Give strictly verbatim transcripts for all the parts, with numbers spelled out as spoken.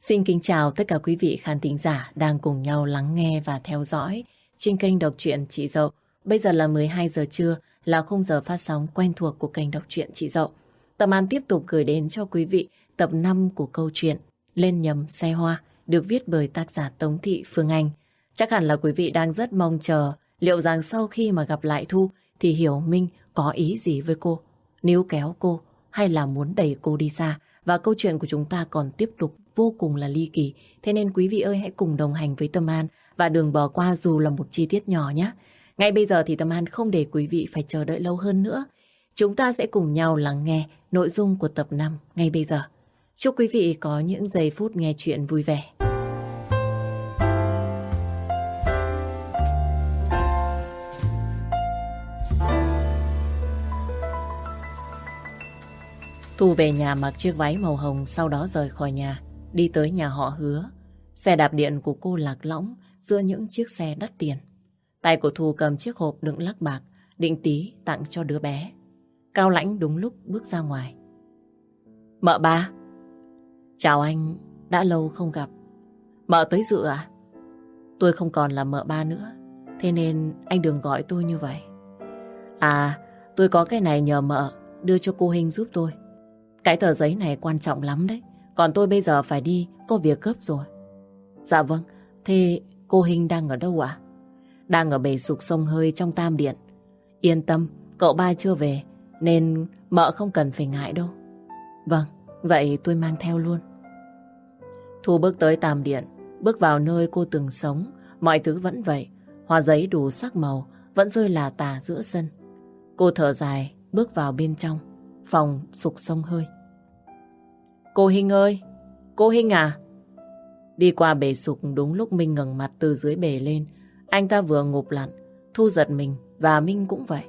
Xin kính chào tất cả quý vị khán thính giả đang cùng nhau lắng nghe và theo dõi trên kênh đọc truyện Chị Dậu. Bây giờ là mười hai giờ trưa, là khung giờ phát sóng quen thuộc của kênh đọc truyện Chị Dậu. Tâm An tiếp tục gửi đến cho quý vị tập năm của câu chuyện Lên nhầm xe hoa, được viết bởi tác giả Tống Thị Phương Anh. Chắc hẳn là quý vị đang rất mong chờ liệu rằng sau khi mà gặp lại Thu thì Hiểu Minh có ý gì với cô, níu kéo cô hay là muốn đẩy cô đi xa. Và câu chuyện của chúng ta còn tiếp tục vô cùng là ly kỳ. Thế nên quý vị ơi, hãy cùng đồng hành với Tâm An và đừng bỏ qua dù là một chi tiết nhỏ nhé. Ngay bây giờ thì Tâm An không để quý vị phải chờ đợi lâu hơn nữa. Chúng ta sẽ cùng nhau lắng nghe nội dung của tập năm ngay bây giờ. Chúc quý vị có những giây phút nghe chuyện vui vẻ. Thu về nhà mặc chiếc váy màu hồng, sau đó rời khỏi nhà, đi tới nhà họ Hứa. Xe đạp điện của cô lạc lõng giữa những chiếc xe đắt tiền. Tay của Thu cầm chiếc hộp đựng lắc bạc, định tí tặng cho đứa bé. Cao Lãnh đúng lúc bước ra ngoài. Mợ ba. Chào anh, đã lâu không gặp. Mợ tới dự à? Tôi không còn là mợ ba nữa, thế nên anh đừng gọi tôi như vậy. À, tôi có cái này nhờ mợ đưa cho cô Hinh giúp tôi. Cái tờ giấy này quan trọng lắm đấy. Còn tôi bây giờ phải đi, có việc gấp rồi. Dạ vâng, thế cô Hinh đang ở đâu ạ? Đang ở bể sục sông hơi trong Tam Điện. Yên tâm, cậu ba chưa về, nên mợ không cần phải ngại đâu. Vâng, vậy tôi mang theo luôn. Thu bước tới Tam Điện, bước vào nơi cô từng sống. Mọi thứ vẫn vậy, hoa giấy đủ sắc màu vẫn rơi lả tả giữa sân. Cô thở dài, bước vào bên trong phòng sục sông hơi. Cô Hinh ơi, cô Hinh à? Đi qua bể sục đúng lúc Minh ngẩng mặt từ dưới bể lên. Anh ta vừa ngụp lặn, Thu giật mình và Minh cũng vậy.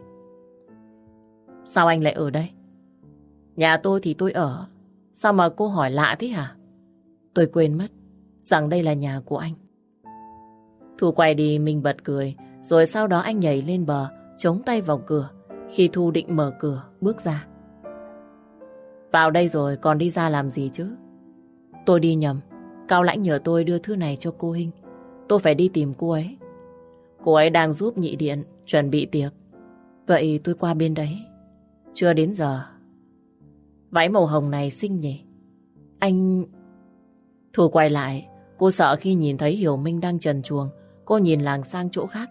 Sao anh lại ở đây? Nhà tôi thì tôi ở. Sao mà cô hỏi lạ thế hả? Tôi quên mất rằng đây là nhà của anh. Thu quay đi, Minh bật cười. Rồi sau đó anh nhảy lên bờ, chống tay vào cửa. Khi Thu định mở cửa, bước ra. Vào đây rồi còn đi ra làm gì chứ? Tôi đi nhầm. Cao Lãnh nhờ tôi đưa thư này cho cô Hinh. Tôi phải đi tìm cô ấy. Cô ấy đang giúp nhị điện chuẩn bị tiệc. Vậy tôi qua bên đấy. Chưa đến giờ. Váy màu hồng này xinh nhỉ? Anh... Thu quay lại. Cô sợ khi nhìn thấy Hiểu Minh đang trần truồng. Cô nhìn làng sang chỗ khác.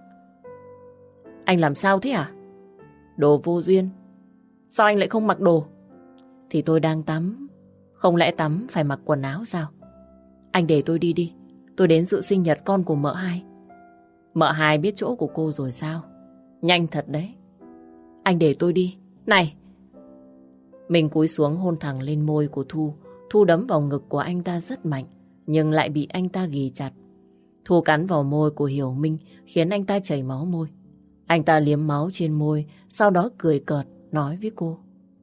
Anh làm sao thế à? Đồ vô duyên. Sao anh lại không mặc đồ? Thì tôi đang tắm. Không lẽ tắm phải mặc quần áo sao? Anh để tôi đi đi. Tôi đến dự sinh nhật con của mợ hai. Mợ hai biết chỗ của cô rồi sao? Nhanh thật đấy. Anh để tôi đi. Này! Mình cúi xuống hôn thẳng lên môi của Thu. Thu đấm vào ngực của anh ta rất mạnh, nhưng lại bị anh ta ghì chặt. Thu cắn vào môi của Hiểu Minh, khiến anh ta chảy máu môi. Anh ta liếm máu trên môi, sau đó cười cợt, nói với cô.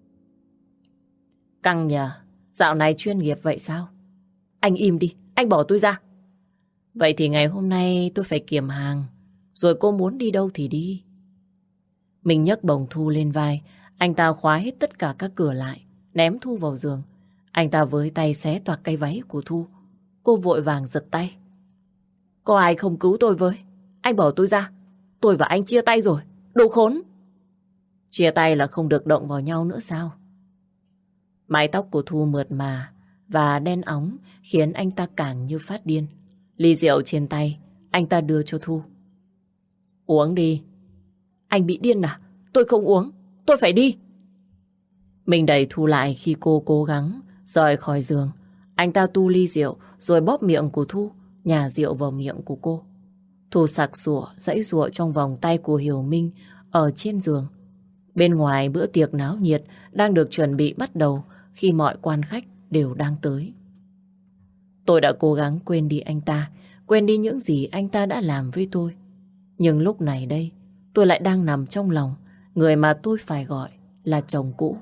Căng nhờ, dạo này chuyên nghiệp vậy sao? Anh im đi, anh bỏ tôi ra. Vậy thì ngày hôm nay tôi phải kiểm hàng, rồi cô muốn đi đâu thì đi. Mình nhấc bổng Thu lên vai, anh ta khóa hết tất cả các cửa lại, ném Thu vào giường. Anh ta với tay xé toạc cái váy của Thu. Cô vội vàng giật tay. Có ai không cứu tôi với? Anh bỏ tôi ra. Tôi và anh chia tay rồi. Đồ khốn. Chia tay là không được động vào nhau nữa sao? Mái tóc của Thu mượt mà và đen óng khiến anh ta càng như phát điên. Ly rượu trên tay anh ta đưa cho Thu. Uống đi. Anh bị điên à? Tôi không uống. Tôi phải đi. Mình đẩy Thu lại khi cô cố gắng rời khỏi giường. Anh ta tu ly rượu rồi bóp miệng của Thu, nhả rượu vào miệng của cô. Thu sặc sụa, giãy giụa trong vòng tay của Hiểu Minh ở trên giường. Bên ngoài bữa tiệc náo nhiệt đang được chuẩn bị bắt đầu khi mọi quan khách đều đang tới. Tôi đã cố gắng quên đi anh ta, quên đi những gì anh ta đã làm với tôi. Nhưng lúc này đây, tôi lại đang nằm trong lòng người mà tôi phải gọi là chồng cũ.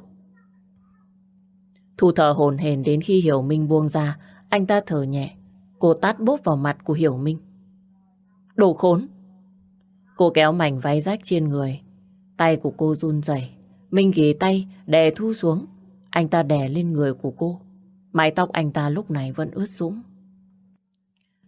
Thu thở hổn hển đến khi Hiểu Minh buông ra, anh ta thở nhẹ. Cô tát bốp vào mặt của Hiểu Minh. Đồ khốn! Cô kéo mảnh váy rách trên người. Tay của cô run rẩy. Minh ghì tay đè Thu xuống. Anh ta đè lên người của cô. Mái tóc anh ta lúc này vẫn ướt sũng.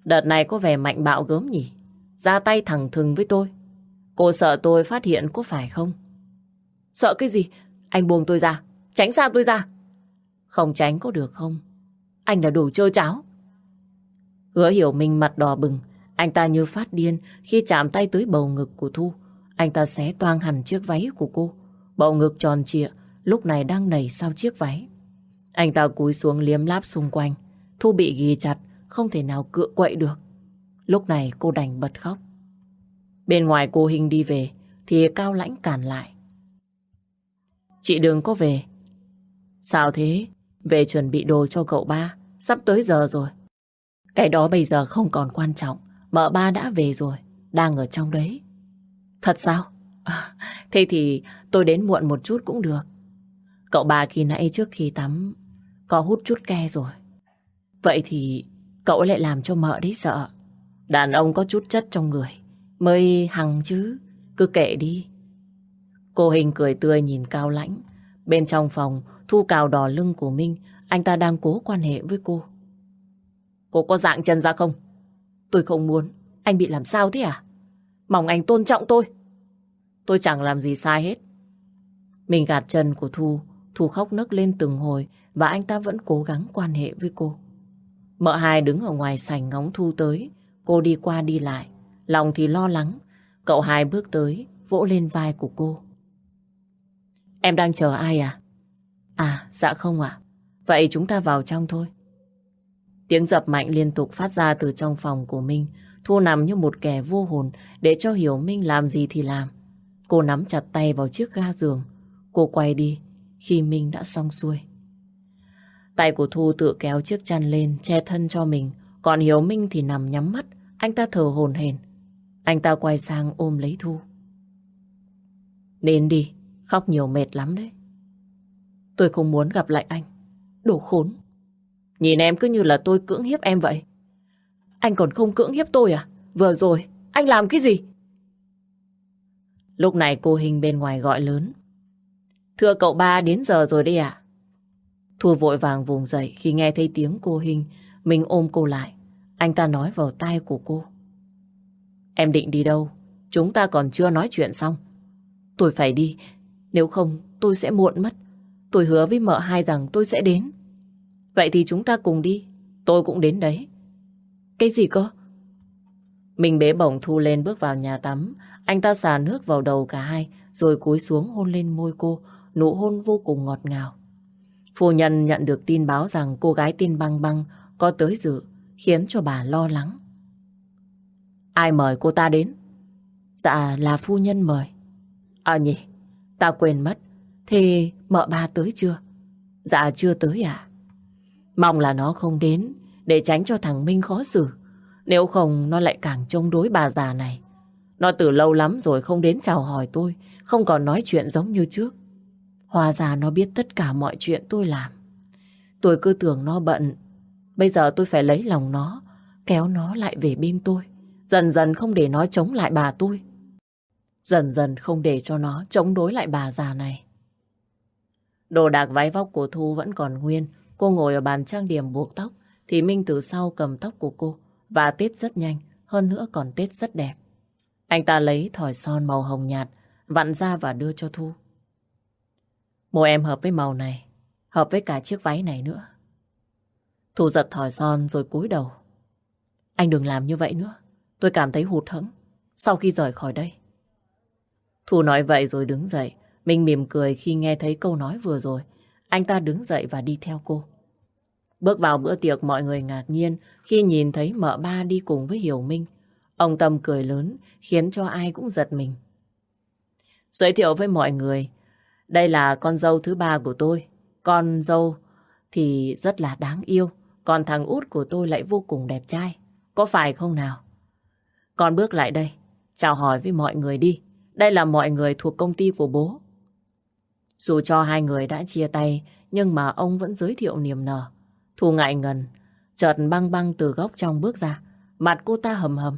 Đợt này có vẻ mạnh bạo gớm nhỉ? Ra tay thẳng thừng với tôi. Cô sợ tôi phát hiện có phải không? Sợ cái gì? Anh buông tôi ra. Tránh xa tôi ra. Không tránh có được không? Anh là đồ trơ cháo. Hứa Hiểu Minh mặt đỏ bừng. Anh ta như phát điên khi chạm tay tới bầu ngực của Thu. Anh ta xé toang hẳn chiếc váy của cô. Bầu ngực tròn trịa lúc này đang nảy sau chiếc váy. Anh ta cúi xuống liếm láp xung quanh. Thu bị ghì chặt, không thể nào cựa quậy được. Lúc này cô đành bật khóc. Bên ngoài cô Hình đi về thì Cao Lãnh cản lại. Chị đừng có về. Sao thế? Về chuẩn bị đồ cho cậu ba. Sắp tới giờ rồi. Cái đó bây giờ không còn quan trọng. Mợ ba đã về rồi. Đang ở trong đấy. Thật sao? À, thế thì tôi đến muộn một chút cũng được. Cậu ba khi nãy trước khi tắm có hút chút ke rồi. Vậy thì cậu lại làm cho mợ đấy sợ. Đàn ông có chút chất trong người mới hằng chứ. Cứ kệ đi. Cô Hình cười tươi nhìn Cao Lãnh. Bên trong phòng, Thu cào đỏ lưng của Minh. Anh ta đang cố quan hệ với cô. Cô có dạng chân ra không? Tôi không muốn. Anh bị làm sao thế à? Mong anh tôn trọng tôi. Tôi chẳng làm gì sai hết. Mình gạt chân của Thu. Thu khóc nấc lên từng hồi. Và anh ta vẫn cố gắng quan hệ với cô. Mợ hai đứng ở ngoài sảnh ngóng Thu tới. Cô đi qua đi lại. Lòng thì lo lắng. Cậu hai bước tới, vỗ lên vai của cô. Em đang chờ ai à? À, dạ không ạ. Vậy chúng ta vào trong thôi. Tiếng dập mạnh liên tục phát ra từ trong phòng của Minh. Thu nằm như một kẻ vô hồn để cho Hiểu Minh làm gì thì làm. Cô nắm chặt tay vào chiếc ga giường. Cô quay đi khi Minh đã xong xuôi. Tay của Thu tự kéo chiếc chăn lên che thân cho mình. Còn Hiểu Minh thì nằm nhắm mắt. Anh ta thở hổn hển. Anh ta quay sang ôm lấy Thu. Đến đi. Khóc nhiều mệt lắm đấy. Tôi không muốn gặp lại anh. Đồ khốn. Nhìn em cứ như là tôi cưỡng hiếp em vậy. Anh còn không cưỡng hiếp tôi à? Vừa rồi anh làm cái gì? Lúc này cô Hình bên ngoài gọi lớn. Thưa cậu ba, đến giờ rồi đấy ạ. Thu vội vàng vùng dậy khi nghe thấy tiếng cô Hình. Mình ôm cô lại. Anh ta nói vào tai của cô. Em định đi đâu? Chúng ta còn chưa nói chuyện xong. Tôi phải đi. Nếu không tôi sẽ muộn mất. Tôi hứa với mợ hai rằng tôi sẽ đến. Vậy thì chúng ta cùng đi. Tôi cũng đến đấy. Cái gì cơ? Mình bế bổng Thu lên bước vào nhà tắm. Anh ta xả nước vào đầu cả hai rồi cúi xuống hôn lên môi cô. Nụ hôn vô cùng ngọt ngào. Phu nhân nhận được tin báo rằng cô gái tên Băng Băng có tới dự, khiến cho bà lo lắng. Ai mời cô ta đến? Dạ là phu nhân mời. À nhỉ, ta quên mất. Thế mợ ba tới chưa? Dạ chưa tới à? Mong là nó không đến để tránh cho thằng Minh khó xử. Nếu không nó lại càng chống đối bà già này. Nó từ lâu lắm rồi không đến chào hỏi tôi, không còn nói chuyện giống như trước. Hóa ra nó biết tất cả mọi chuyện tôi làm. Tôi cứ tưởng nó bận. Bây giờ tôi phải lấy lòng nó, kéo nó lại về bên tôi. Dần dần không để nó chống lại bà tôi. Dần dần không để cho nó chống đối lại bà già này. Đồ đạc váy vóc của Thu vẫn còn nguyên. Cô ngồi ở bàn trang điểm buộc tóc thì Minh từ sau cầm tóc của cô và tết rất nhanh, hơn nữa còn tết rất đẹp. Anh ta lấy thỏi son màu hồng nhạt vặn ra và đưa cho Thu. Môi em hợp với màu này, hợp với cả chiếc váy này nữa. Thu giật thỏi son rồi cúi đầu. Anh đừng làm như vậy nữa. Tôi cảm thấy hụt hẫng sau khi rời khỏi đây. Thu nói vậy rồi đứng dậy. Minh mỉm cười khi nghe thấy câu nói vừa rồi. Anh ta đứng dậy và đi theo cô. Bước vào bữa tiệc, mọi người ngạc nhiên khi nhìn thấy mợ ba đi cùng với Hiểu Minh. Ông Tâm cười lớn khiến cho ai cũng giật mình. Giới thiệu với mọi người, đây là con dâu thứ ba của tôi. Con dâu thì rất là đáng yêu, còn thằng út của tôi lại vô cùng đẹp trai. Có phải không nào? Con bước lại đây, chào hỏi với mọi người đi. Đây là mọi người thuộc công ty của bố. Dù cho hai người đã chia tay, nhưng mà ông vẫn giới thiệu niềm nở. Thu ngại ngần, chợt Băng Băng từ góc trong bước ra. Mặt cô ta hầm hầm.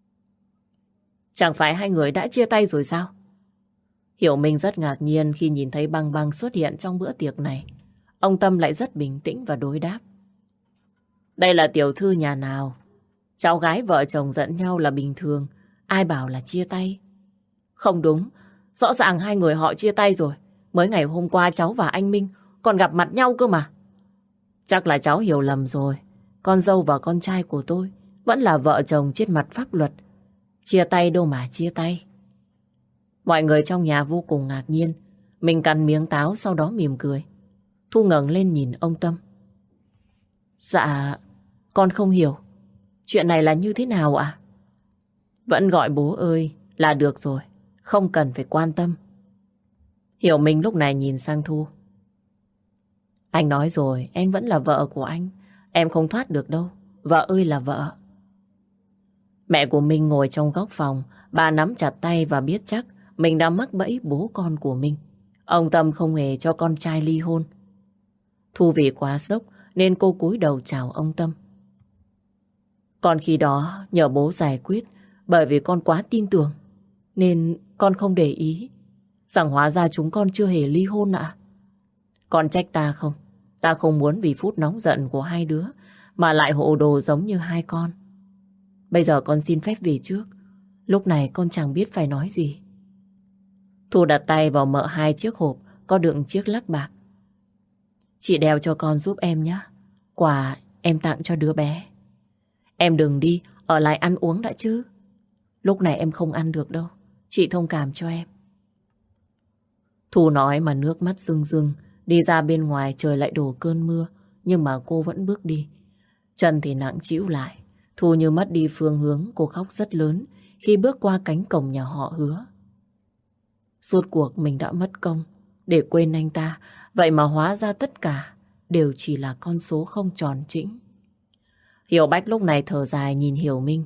Chẳng phải hai người đã chia tay rồi sao? Hiểu Minh rất ngạc nhiên khi nhìn thấy Băng Băng xuất hiện trong bữa tiệc này. Ông Tâm lại rất bình tĩnh và đối đáp. Đây là tiểu thư nhà nào? Cháu gái vợ chồng giận nhau là bình thường. Ai bảo là chia tay? Không đúng. Rõ ràng hai người họ chia tay rồi. Mới ngày hôm qua cháu và anh Minh còn gặp mặt nhau cơ mà. Chắc là cháu hiểu lầm rồi. Con dâu và con trai của tôi vẫn là vợ chồng trên mặt pháp luật. Chia tay đâu mà chia tay. Mọi người trong nhà vô cùng ngạc nhiên. Mình cắn miếng táo sau đó mỉm cười. Thu ngẩng lên nhìn ông Tâm. Dạ, con không hiểu. Chuyện này là như thế nào ạ? Vẫn gọi bố ơi là được rồi. Không cần phải quan tâm. Hiểu Minh lúc này nhìn sang Thu. Anh nói rồi, em vẫn là vợ của anh. Em không thoát được đâu. Vợ ơi là vợ. Mẹ của Minh ngồi trong góc phòng. Bà nắm chặt tay và biết chắc mình đã mắc bẫy bố con của mình. Ông Tâm không hề cho con trai ly hôn. Thu vì quá sốc nên cô cúi đầu chào ông Tâm. Con khi đó nhờ bố giải quyết, bởi vì con quá tin tưởng nên con không để ý rằng hóa ra chúng con chưa hề ly hôn ạ. Con trách ta không? Ta không muốn vì phút nóng giận của hai đứa mà lại hồ đồ giống như hai con. Bây giờ con xin phép về trước. Lúc này con chẳng biết phải nói gì. Thu đặt tay vào mỡ hai chiếc hộp có đựng chiếc lắc bạc. Chị đeo cho con giúp em nhé. Quà em tặng cho đứa bé. Em đừng đi, ở lại ăn uống đã chứ. Lúc này em không ăn được đâu. Chị thông cảm cho em. Thu nói mà nước mắt rưng rưng. Đi ra bên ngoài trời lại đổ cơn mưa. Nhưng mà cô vẫn bước đi. Chân thì nặng trĩu lại. Thu như mất đi phương hướng. Cô khóc rất lớn khi bước qua cánh cổng nhà họ Hứa. Suốt cuộc mình đã mất công để quên anh ta. Vậy mà hóa ra tất cả đều chỉ là con số không tròn trĩnh. Hiểu Bách lúc này thở dài nhìn Hiểu Minh.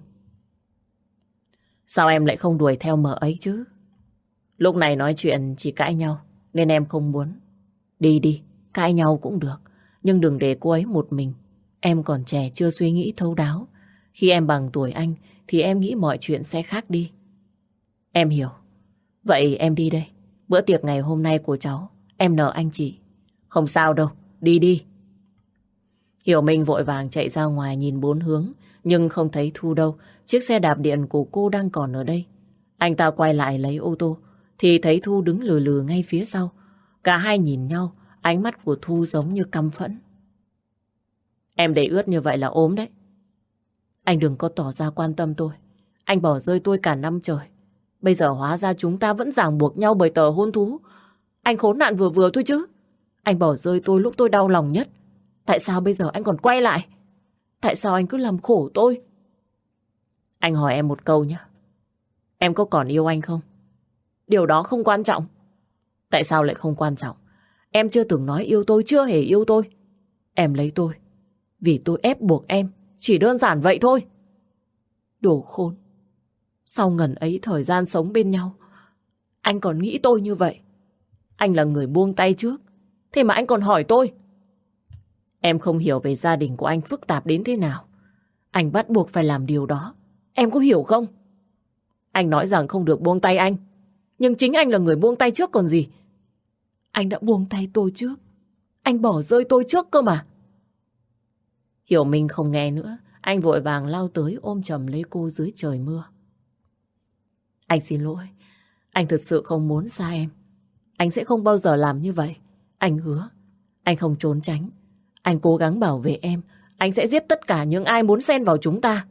Sao em lại không đuổi theo mợ ấy chứ? Lúc này nói chuyện chỉ cãi nhau nên em không muốn. Đi đi, cãi nhau cũng được. Nhưng đừng để cô ấy một mình. Em còn trẻ chưa suy nghĩ thấu đáo. Khi em bằng tuổi anh thì em nghĩ mọi chuyện sẽ khác đi. Em hiểu. Vậy em đi đây. Bữa tiệc ngày hôm nay của cháu em nợ anh chị. Không sao đâu, đi đi. Hiểu Minh vội vàng chạy ra ngoài nhìn bốn hướng, nhưng không thấy Thu đâu. Chiếc xe đạp điện của cô đang còn ở đây. Anh ta quay lại lấy ô tô, thì thấy Thu đứng lừ lừ ngay phía sau. Cả hai nhìn nhau, ánh mắt của Thu giống như căm phẫn. Em để ướt như vậy là ốm đấy. Anh đừng có tỏ ra quan tâm tôi. Anh bỏ rơi tôi cả năm trời. Bây giờ hóa ra chúng ta vẫn ràng buộc nhau bởi tờ hôn thú. Anh khốn nạn vừa vừa thôi chứ. Anh bỏ rơi tôi lúc tôi đau lòng nhất. Tại sao bây giờ anh còn quay lại? Tại sao anh cứ làm khổ tôi? Anh hỏi em một câu nhé. Em có còn yêu anh không? Điều đó không quan trọng. Tại sao lại không quan trọng? Em chưa từng nói yêu tôi, chưa hề yêu tôi. Em lấy tôi vì tôi ép buộc em. Chỉ đơn giản vậy thôi. Đồ khốn. Sau ngần ấy thời gian sống bên nhau, anh còn nghĩ tôi như vậy. Anh là người buông tay trước, thế mà anh còn hỏi tôi. Em không hiểu về gia đình của anh phức tạp đến thế nào. Anh bắt buộc phải làm điều đó. Em có hiểu không? Anh nói rằng không được buông tay anh, nhưng chính anh là người buông tay trước còn gì. Anh đã buông tay tôi trước. Anh bỏ rơi tôi trước cơ mà. Hiểu Minh không nghe nữa. Anh vội vàng lao tới ôm chầm lấy cô dưới trời mưa. Anh xin lỗi. Anh thật sự không muốn xa em. Anh sẽ không bao giờ làm như vậy. Anh hứa. Anh không trốn tránh. Anh cố gắng bảo vệ em. Anh sẽ giết tất cả những ai muốn xen vào chúng ta.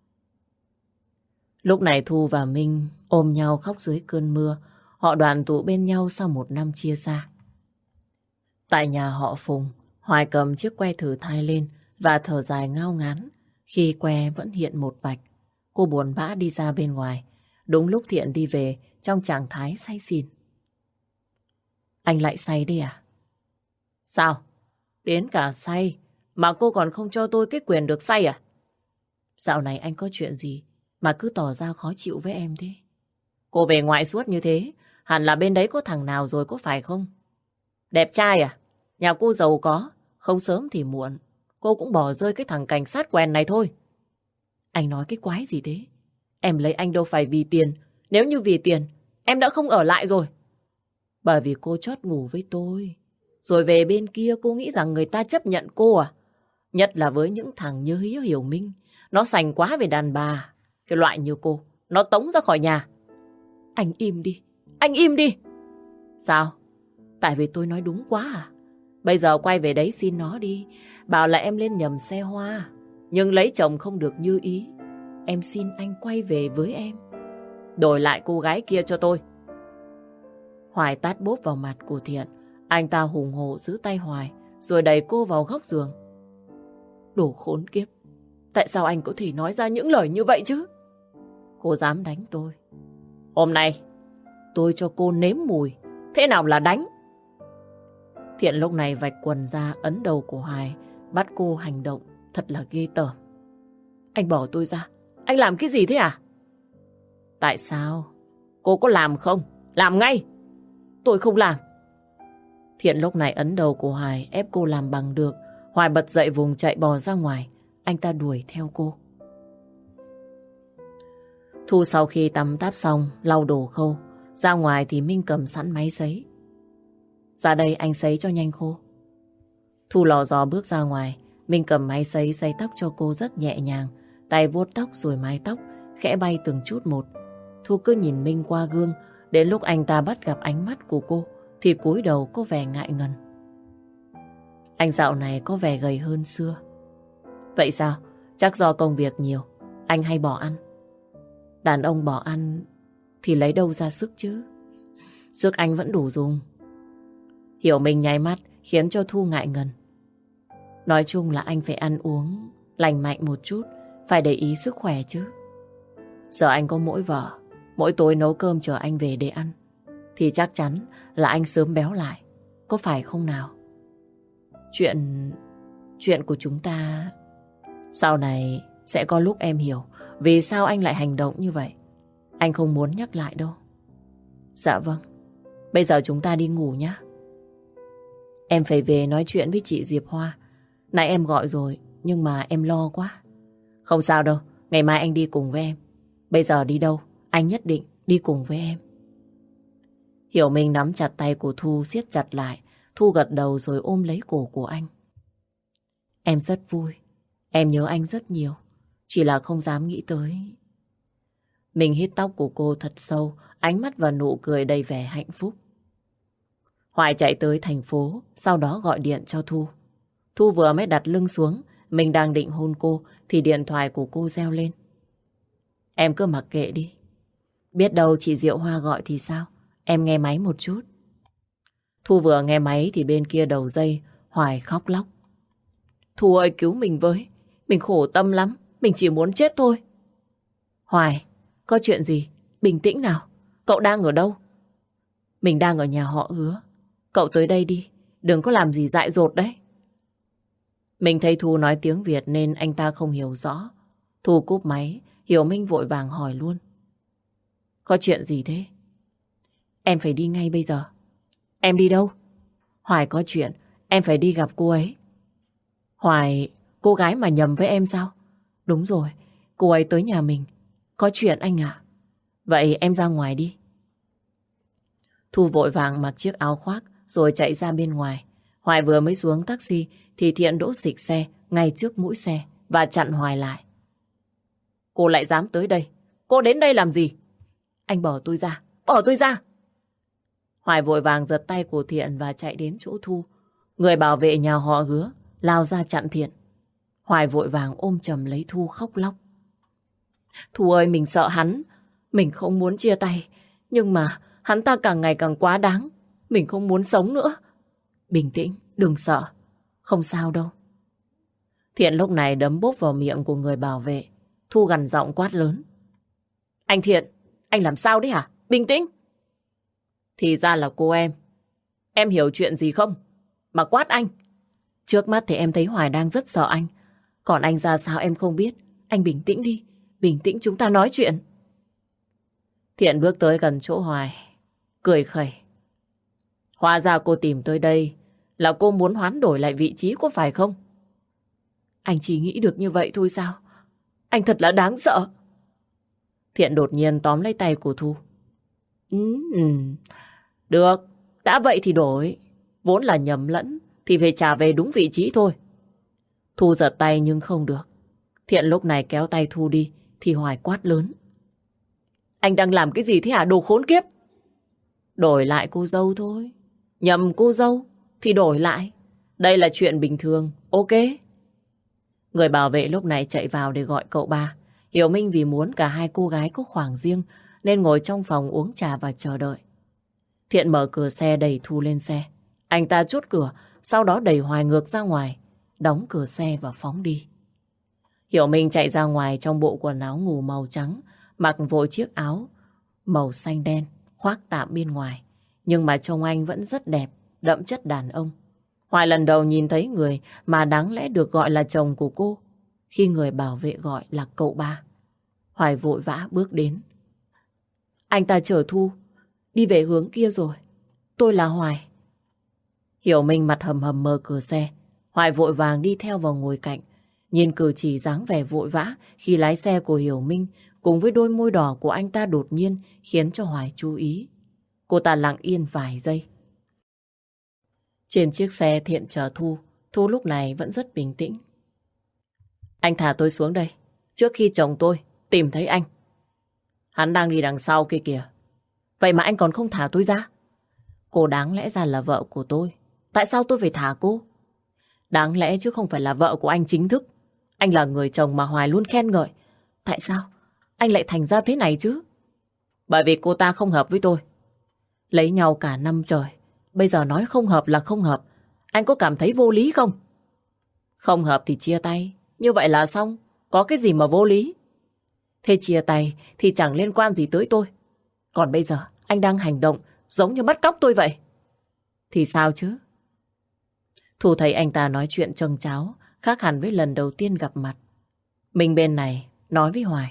Lúc này Thu và Minh ôm nhau khóc dưới cơn mưa. Họ đoàn tụ bên nhau sau một năm chia xa. Tại nhà họ Phùng, Hoài cầm chiếc que thử thai lên và thở dài ngao ngán khi que vẫn hiện một vạch. Cô buồn bã đi ra bên ngoài. Đúng lúc Thiện đi về trong trạng thái say xỉn. Anh lại say đi à? Sao? Đến cả say mà cô còn không cho tôi cái quyền được say à? Dạo này anh có chuyện gì mà cứ tỏ ra khó chịu với em thế? Cô về ngoại suốt như thế, hẳn là bên đấy có thằng nào rồi có phải không? Đẹp trai à? Nhà cô giàu có, không sớm thì muộn cô cũng bỏ rơi cái thằng cảnh sát quèn này thôi. Anh nói cái quái gì thế? Em lấy anh đâu phải vì tiền. Nếu như vì tiền, em đã không ở lại rồi. Bởi vì cô chót ngủ với tôi. Rồi về bên kia cô nghĩ rằng người ta chấp nhận cô à? Nhất là với những thằng như Hiếu Hiểu Minh. Nó sành quá về đàn bà. Cái loại như cô, nó tống ra khỏi nhà. Anh im đi, anh im đi. Sao? Tại vì tôi nói đúng quá à? Bây giờ quay về đấy xin nó đi. Bảo là em lên nhầm xe hoa, nhưng lấy chồng không được như ý. Em xin anh quay về với em, đổi lại cô gái kia cho tôi. Hoài tát bốp vào mặt của Thiện. Anh ta hùng hổ giữ tay Hoài, rồi đẩy cô vào góc giường. Đồ khốn kiếp, tại sao anh có thể nói ra những lời như vậy chứ? Cô dám đánh tôi. Hôm nay tôi cho cô nếm mùi thế nào là đánh. Thiện lúc này vạch quần ra, ấn đầu của Hoài, bắt cô hành động thật là ghê tởm. Anh bỏ tôi ra. Anh làm cái gì thế à? Tại sao? Cô có làm không? Làm ngay. Tôi không làm. Thiện lúc này ấn đầu của Hoài, ép cô làm bằng được. Hoài bật dậy vùng chạy bò ra ngoài. Anh ta đuổi theo cô. Thu sau khi tắm táp xong, lau đồ khô, ra ngoài thì Minh cầm sẵn máy sấy. Ra đây anh sấy cho nhanh khô. Thu lò dò bước ra ngoài. Minh cầm máy sấy sấy tóc cho cô rất nhẹ nhàng. Tay vuốt tóc rồi mái tóc khẽ bay từng chút một. Thu cứ nhìn Minh qua gương. Đến lúc anh ta bắt gặp ánh mắt của cô thì cúi đầu có vẻ ngại ngần. Anh dạo này có vẻ gầy hơn xưa. Vậy sao? Chắc do công việc nhiều, anh hay bỏ ăn. Đàn ông bỏ ăn thì lấy đâu ra sức chứ? Sức anh vẫn đủ dùng. Hiểu Minh nháy mắt khiến cho Thu ngại ngần. Nói chung là anh phải ăn uống lành mạnh một chút, phải để ý sức khỏe chứ. Giờ anh có mỗi vợ, mỗi tối nấu cơm chờ anh về để ăn, thì chắc chắn là anh sớm béo lại. Có phải không nào? Chuyện... Chuyện của chúng ta... Sau này sẽ có lúc em hiểu vì sao anh lại hành động như vậy. Anh không muốn nhắc lại đâu. Dạ vâng. Bây giờ chúng ta đi ngủ nhé. Em phải về nói chuyện với chị Diệp Hoa. Nãy em gọi rồi, nhưng mà em lo quá. Không sao đâu, ngày mai anh đi cùng với em. Bây giờ đi đâu, anh nhất định đi cùng với em. Hiểu Minh nắm chặt tay của Thu, siết chặt lại. Thu gật đầu rồi ôm lấy cổ của anh. Em rất vui. Em nhớ anh rất nhiều. Chỉ là không dám nghĩ tới. Mình hít tóc của cô thật sâu, ánh mắt và nụ cười đầy vẻ hạnh phúc. Hoài chạy tới thành phố, sau đó gọi điện cho Thu. Thu vừa mới đặt lưng xuống, mình đang định hôn cô, thì điện thoại của cô reo lên. Em cứ mặc kệ đi. Biết đâu chị Diệu Hoa gọi thì sao? Em nghe máy một chút. Thu vừa nghe máy thì bên kia đầu dây, Hoài khóc lóc. Thu ơi cứu mình với. Mình khổ tâm lắm, mình chỉ muốn chết thôi. Hoài, có chuyện gì? Bình tĩnh nào. Cậu đang ở đâu? Mình đang ở nhà họ Hứa. Cậu tới đây đi, đừng có làm gì dại dột đấy. Mình thấy Thu nói tiếng Việt nên anh ta không hiểu rõ. Thu cúp máy, Hiểu Minh vội vàng hỏi luôn. Có chuyện gì thế? Em phải đi ngay bây giờ. Em đi đâu? Hoài có chuyện, em phải đi gặp cô ấy. Hoài, cô gái mà nhầm với em sao? Đúng rồi, cô ấy tới nhà mình. Có chuyện anh à? Vậy em ra ngoài đi. Thu vội vàng mặc chiếc áo khoác rồi chạy ra bên ngoài. Hoài vừa mới xuống taxi thì Thiện đỗ xịch xe ngay trước mũi xe và chặn Hoài lại. Cô lại dám tới đây. Cô đến đây làm gì? Anh bỏ tôi ra, bỏ tôi ra. Hoài vội vàng giật tay của Thiện và chạy đến chỗ Thu. Người bảo vệ nhà họ Hứa lao ra chặn Thiện. Hoài vội vàng ôm chầm lấy Thu khóc lóc. Thu ơi, mình sợ hắn. Mình không muốn chia tay. Nhưng mà hắn ta càng ngày càng quá đáng. Mình không muốn sống nữa. Bình tĩnh, đừng sợ. Không sao đâu. Thiện lúc này đấm bốp vào miệng của người bảo vệ. Thu gằn giọng quát lớn. Anh Thiện, anh làm sao đấy hả? Bình tĩnh. Thì ra là cô em. Em hiểu chuyện gì không? Mà quát anh. Trước mắt thì em thấy Hoài đang rất sợ anh. Còn anh ra sao em không biết. Anh bình tĩnh đi. Bình tĩnh chúng ta nói chuyện. Thiện bước tới gần chỗ Hoài, cười khẩy. Hóa ra cô tìm tới đây là cô muốn hoán đổi lại vị trí có phải không? Anh chỉ nghĩ được như vậy thôi sao? Anh thật là đáng sợ. Thiện đột nhiên tóm lấy tay của Thu. Ừ, được, đã vậy thì đổi. Vốn là nhầm lẫn thì phải trả về đúng vị trí thôi. Thu giật tay nhưng không được. Thiện lúc này kéo tay Thu đi, thì Hoài quát lớn. Anh đang làm cái gì thế hả, đồ khốn kiếp? Đổi lại cô dâu thôi. Nhầm cô dâu thì đổi lại. Đây là chuyện bình thường, ok? Người bảo vệ lúc này chạy vào để gọi cậu ba. Hiểu Minh vì muốn cả hai cô gái có khoảng riêng nên ngồi trong phòng uống trà và chờ đợi. Thiện mở cửa xe đẩy Thu lên xe. Anh ta chốt cửa, sau đó đẩy Hoài ngược ra ngoài, đóng cửa xe và phóng đi. Hiểu Minh chạy ra ngoài trong bộ quần áo ngủ màu trắng, mặc vội chiếc áo màu xanh đen, khoác tạm bên ngoài. Nhưng mà trông anh vẫn rất đẹp, đậm chất đàn ông. Hoài lần đầu nhìn thấy người mà đáng lẽ được gọi là chồng của cô, khi người bảo vệ gọi là cậu ba. Hoài vội vã bước đến. Anh ta chở Thu đi về hướng kia rồi. Tôi là Hoài. Hiểu Minh mặt hầm hầm mở cửa xe. Hoài vội vàng đi theo vào ngồi cạnh. Nhìn cử chỉ dáng vẻ vội vã khi lái xe của Hiểu Minh cùng với đôi môi đỏ của anh ta đột nhiên khiến cho Hoài chú ý. Cô ta lặng yên vài giây. Trên chiếc xe Thiện chở Thu, Thu lúc này vẫn rất bình tĩnh. Anh thả tôi xuống đây, trước khi chồng tôi tìm thấy anh. Hắn đang đi đằng sau kia kìa. Vậy mà anh còn không thả tôi ra. Cô đáng lẽ ra là vợ của tôi. Tại sao tôi phải thả cô? Đáng lẽ chứ không phải là vợ của anh chính thức. Anh là người chồng mà Hoài luôn khen ngợi. Tại sao anh lại thành ra thế này chứ? Bởi vì cô ta không hợp với tôi. Lấy nhau cả năm trời, bây giờ nói không hợp là không hợp. Anh có cảm thấy vô lý không? Không hợp thì chia tay. Như vậy là xong. Có cái gì mà vô lý? Thế chia tay thì chẳng liên quan gì tới tôi. Còn bây giờ anh đang hành động giống như bắt cóc tôi vậy. Thì sao chứ? Thu thấy anh ta nói chuyện châng cháo, khác hẳn với lần đầu tiên gặp mặt. Mình bên này nói với Hoài.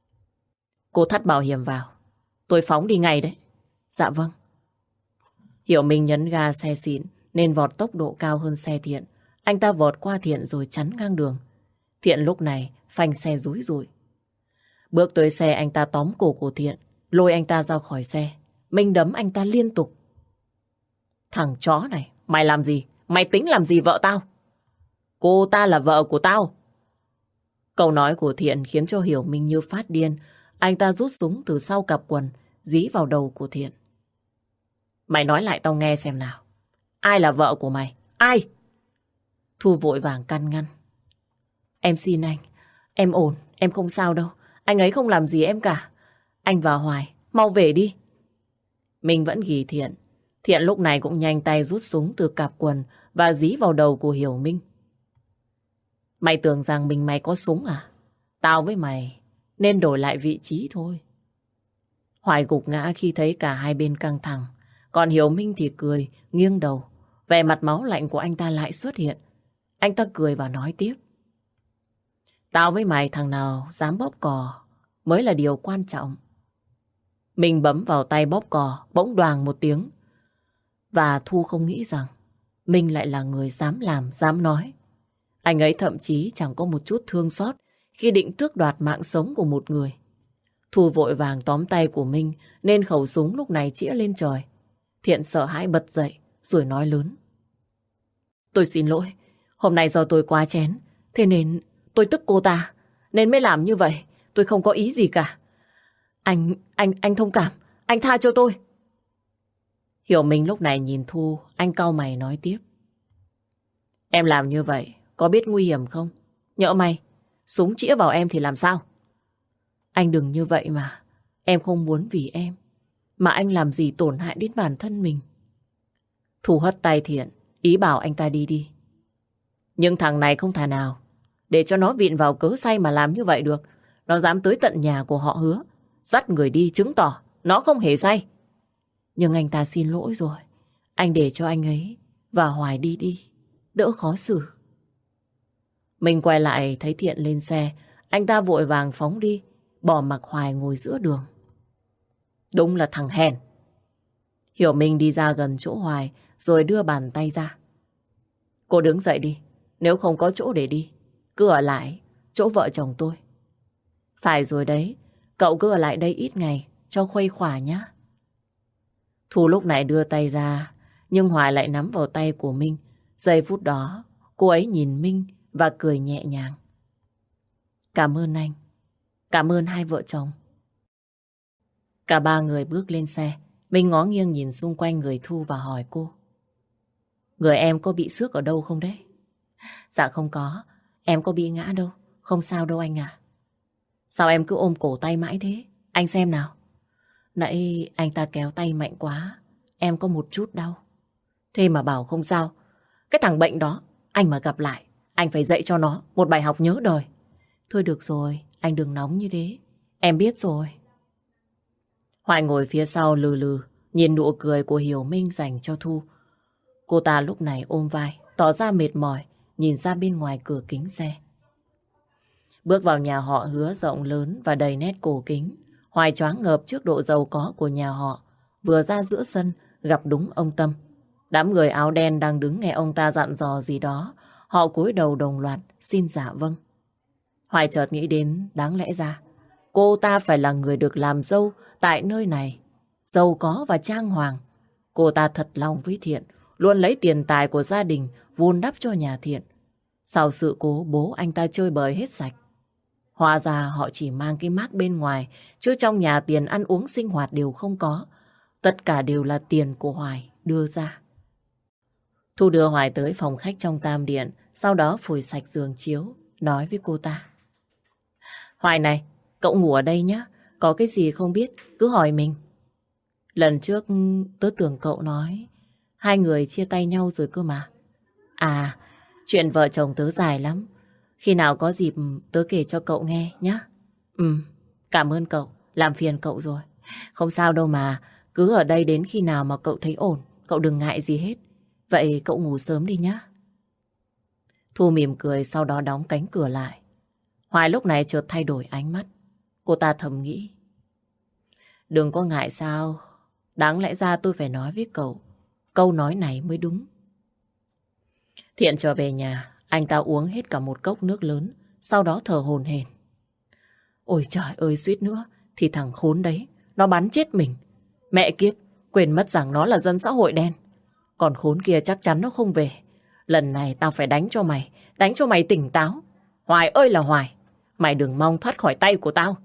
Cô thắt bảo hiểm vào, tôi phóng đi ngay đấy. Dạ vâng. Hiểu Minh nhấn ga xe xịn nên vọt tốc độ cao hơn xe Thiện. Anh ta vọt qua Thiện rồi chắn ngang đường. Thiện lúc này phanh xe rúi rụi. Bước tới xe anh ta tóm cổ của Thiện, lôi anh ta ra khỏi xe. Minh đấm anh ta liên tục. Thằng chó này, mày làm gì? Mày tính làm gì vợ tao? Cô ta là vợ của tao. Câu nói của Thiện khiến cho Hiểu Minh như phát điên. Anh ta rút súng từ sau cặp quần, dí vào đầu của Thiện. Mày nói lại tao nghe xem nào. Ai là vợ của mày? Ai? Thu vội vàng can ngăn. Em xin anh, em ổn, em không sao đâu. Anh ấy không làm gì em cả. Anh và Hoài, mau về đi. Mình vẫn ghì Thiện. Thiện lúc này cũng nhanh tay rút súng từ cặp quần và dí vào đầu của Hiểu Minh. Mày tưởng rằng mình mày có súng à? Tao với mày nên đổi lại vị trí thôi. Hoài gục ngã khi thấy cả hai bên căng thẳng. Còn Hiểu Minh thì cười, nghiêng đầu. Vẻ mặt máu lạnh của anh ta lại xuất hiện. Anh ta cười và nói tiếp. Tao với mày thằng nào dám bóp cò mới là điều quan trọng. Mình bấm vào tay bóp cò, bỗng đoàng một tiếng. Và Thu không nghĩ rằng mình lại là người dám làm, dám nói. Anh ấy thậm chí chẳng có một chút thương xót khi định tước đoạt mạng sống của một người. Thu vội vàng tóm tay của Minh nên khẩu súng lúc này chĩa lên trời. Thiện sợ hãi bật dậy rồi nói lớn. Tôi xin lỗi, hôm nay do tôi quá chén, thế nên tôi tức cô ta, nên mới làm như vậy. Tôi không có ý gì cả. Anh, anh, anh thông cảm, anh tha cho tôi. Hiểu Minh lúc này nhìn Thu, anh cau mày nói tiếp. Em làm như vậy, có biết nguy hiểm không? Nhỡ mày, súng chĩa vào em thì làm sao? Anh đừng như vậy mà. Em không muốn vì em mà anh làm gì tổn hại đến bản thân mình. Thu hất tay Thiện, ý bảo anh ta đi đi. Nhưng thằng này không thà nào để cho nó vịn vào cớ say mà làm như vậy được. Nó dám tới tận nhà của họ Hứa, dắt người đi chứng tỏ nó không hề say. Nhưng anh ta xin lỗi rồi. Anh để cho anh ấy và Hoài đi đi, đỡ khó xử. Mình quay lại thấy Thiện lên xe. Anh ta vội vàng phóng đi, bỏ mặc Hoài ngồi giữa đường. Đúng là thằng hèn. Hiểu Minh đi ra gần chỗ Hoài rồi đưa bàn tay ra. Cô đứng dậy đi. Nếu không có chỗ để đi, cứ ở lại chỗ vợ chồng tôi. Phải rồi đấy, cậu cứ ở lại đây ít ngày cho khuây khỏa nhá. Thu lúc này đưa tay ra, nhưng Hoài lại nắm vào tay của Minh. Giây phút đó, cô ấy nhìn Minh và cười nhẹ nhàng. Cảm ơn anh. Cảm ơn hai vợ chồng. Cả ba người bước lên xe. Minh ngó nghiêng nhìn xung quanh người Thu và hỏi cô. Người em có bị xước ở đâu không đấy? Dạ không có. Em có bị ngã đâu. Không sao đâu anh à. Sao em cứ ôm cổ tay mãi thế? Anh xem nào. Nãy anh ta kéo tay mạnh quá. Em có một chút đau. Thế mà bảo không sao. Cái thằng bệnh đó, anh mà gặp lại, anh phải dạy cho nó một bài học nhớ đời. Thôi được rồi, anh đừng nóng như thế. Em biết rồi. Hoài ngồi phía sau lừ lừ, nhìn nụ cười của Hiểu Minh dành cho Thu. Cô ta lúc này ôm vai, tỏ ra mệt mỏi, nhìn ra bên ngoài cửa kính xe. Bước vào nhà họ Hứa rộng lớn và đầy nét cổ kính. Hoài choáng ngợp trước độ giàu có của nhà họ. Vừa ra giữa sân, gặp đúng ông Tâm. Đám người áo đen đang đứng nghe ông ta dặn dò gì đó. Họ cúi đầu đồng loạt, xin dạ vâng. Hoài chợt nghĩ đến đáng lẽ ra cô ta phải là người được làm dâu tại nơi này. Giàu có và trang hoàng. Cô ta thật lòng với Thiện, luôn lấy tiền tài của gia đình vun đắp cho nhà Thiện. Sau sự cố bố anh ta chơi bời hết sạch. Hóa ra họ chỉ mang cái mác bên ngoài, chứ trong nhà tiền ăn uống sinh hoạt đều không có. Tất cả đều là tiền của Hoài đưa ra. Thu đưa Hoài tới phòng khách trong Tam Điện, sau đó phủi sạch giường chiếu, nói với cô ta. Hoài này, cậu ngủ ở đây nhé, có cái gì không biết cứ hỏi mình. Lần trước tớ tưởng cậu nói hai người chia tay nhau rồi cơ mà. À, chuyện vợ chồng tớ dài lắm. Khi nào có dịp tớ kể cho cậu nghe nhé. Ừ, cảm ơn cậu, làm phiền cậu rồi. Không sao đâu mà, cứ ở đây đến khi nào mà cậu thấy ổn, cậu đừng ngại gì hết. Vậy cậu ngủ sớm đi nhé. Thu mỉm cười sau đó đóng cánh cửa lại. Hoài lúc này chợt thay đổi ánh mắt. Cô ta thầm nghĩ. Đừng có ngại sao, đáng lẽ ra tôi phải nói với cậu. Câu nói này mới đúng. Thiện trở về nhà, anh ta uống hết cả một cốc nước lớn, sau đó thở hổn hển. Ôi trời ơi, suýt nữa thì thằng khốn đấy nó bắn chết mình. Mẹ kiếp, quên mất rằng nó là dân xã hội đen. Còn khốn kia chắc chắn nó không về. Lần này tao phải đánh cho mày, đánh cho mày tỉnh táo. Hoài ơi là Hoài, mày đừng mong thoát khỏi tay của tao.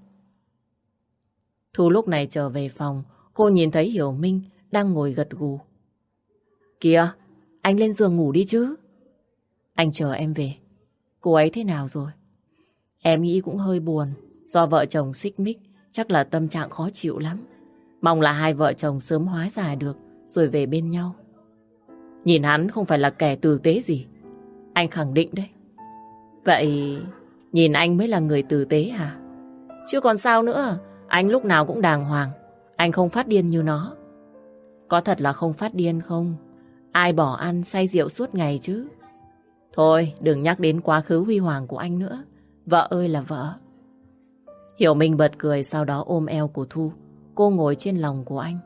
Thu lúc này trở về phòng, cô nhìn thấy Hiểu Minh đang ngồi gật gù. Kìa, anh lên giường ngủ đi chứ. Anh chờ em về. Cô ấy thế nào rồi? Em nghĩ cũng hơi buồn. Do vợ chồng xích mích, chắc là tâm trạng khó chịu lắm. Mong là hai vợ chồng sớm hóa giải được rồi về bên nhau. Nhìn hắn không phải là kẻ tử tế gì. Anh khẳng định đấy. Vậy nhìn anh mới là người tử tế hả? Chứ còn sao nữa. Anh lúc nào cũng đàng hoàng. Anh không phát điên như nó. Có thật là không phát điên không? Ai bỏ ăn say rượu suốt ngày chứ? Thôi đừng nhắc đến quá khứ huy hoàng của anh nữa. Vợ ơi là vợ. Hiểu Minh bật cười, sau đó ôm eo của Thu. Cô ngồi trên lòng của anh.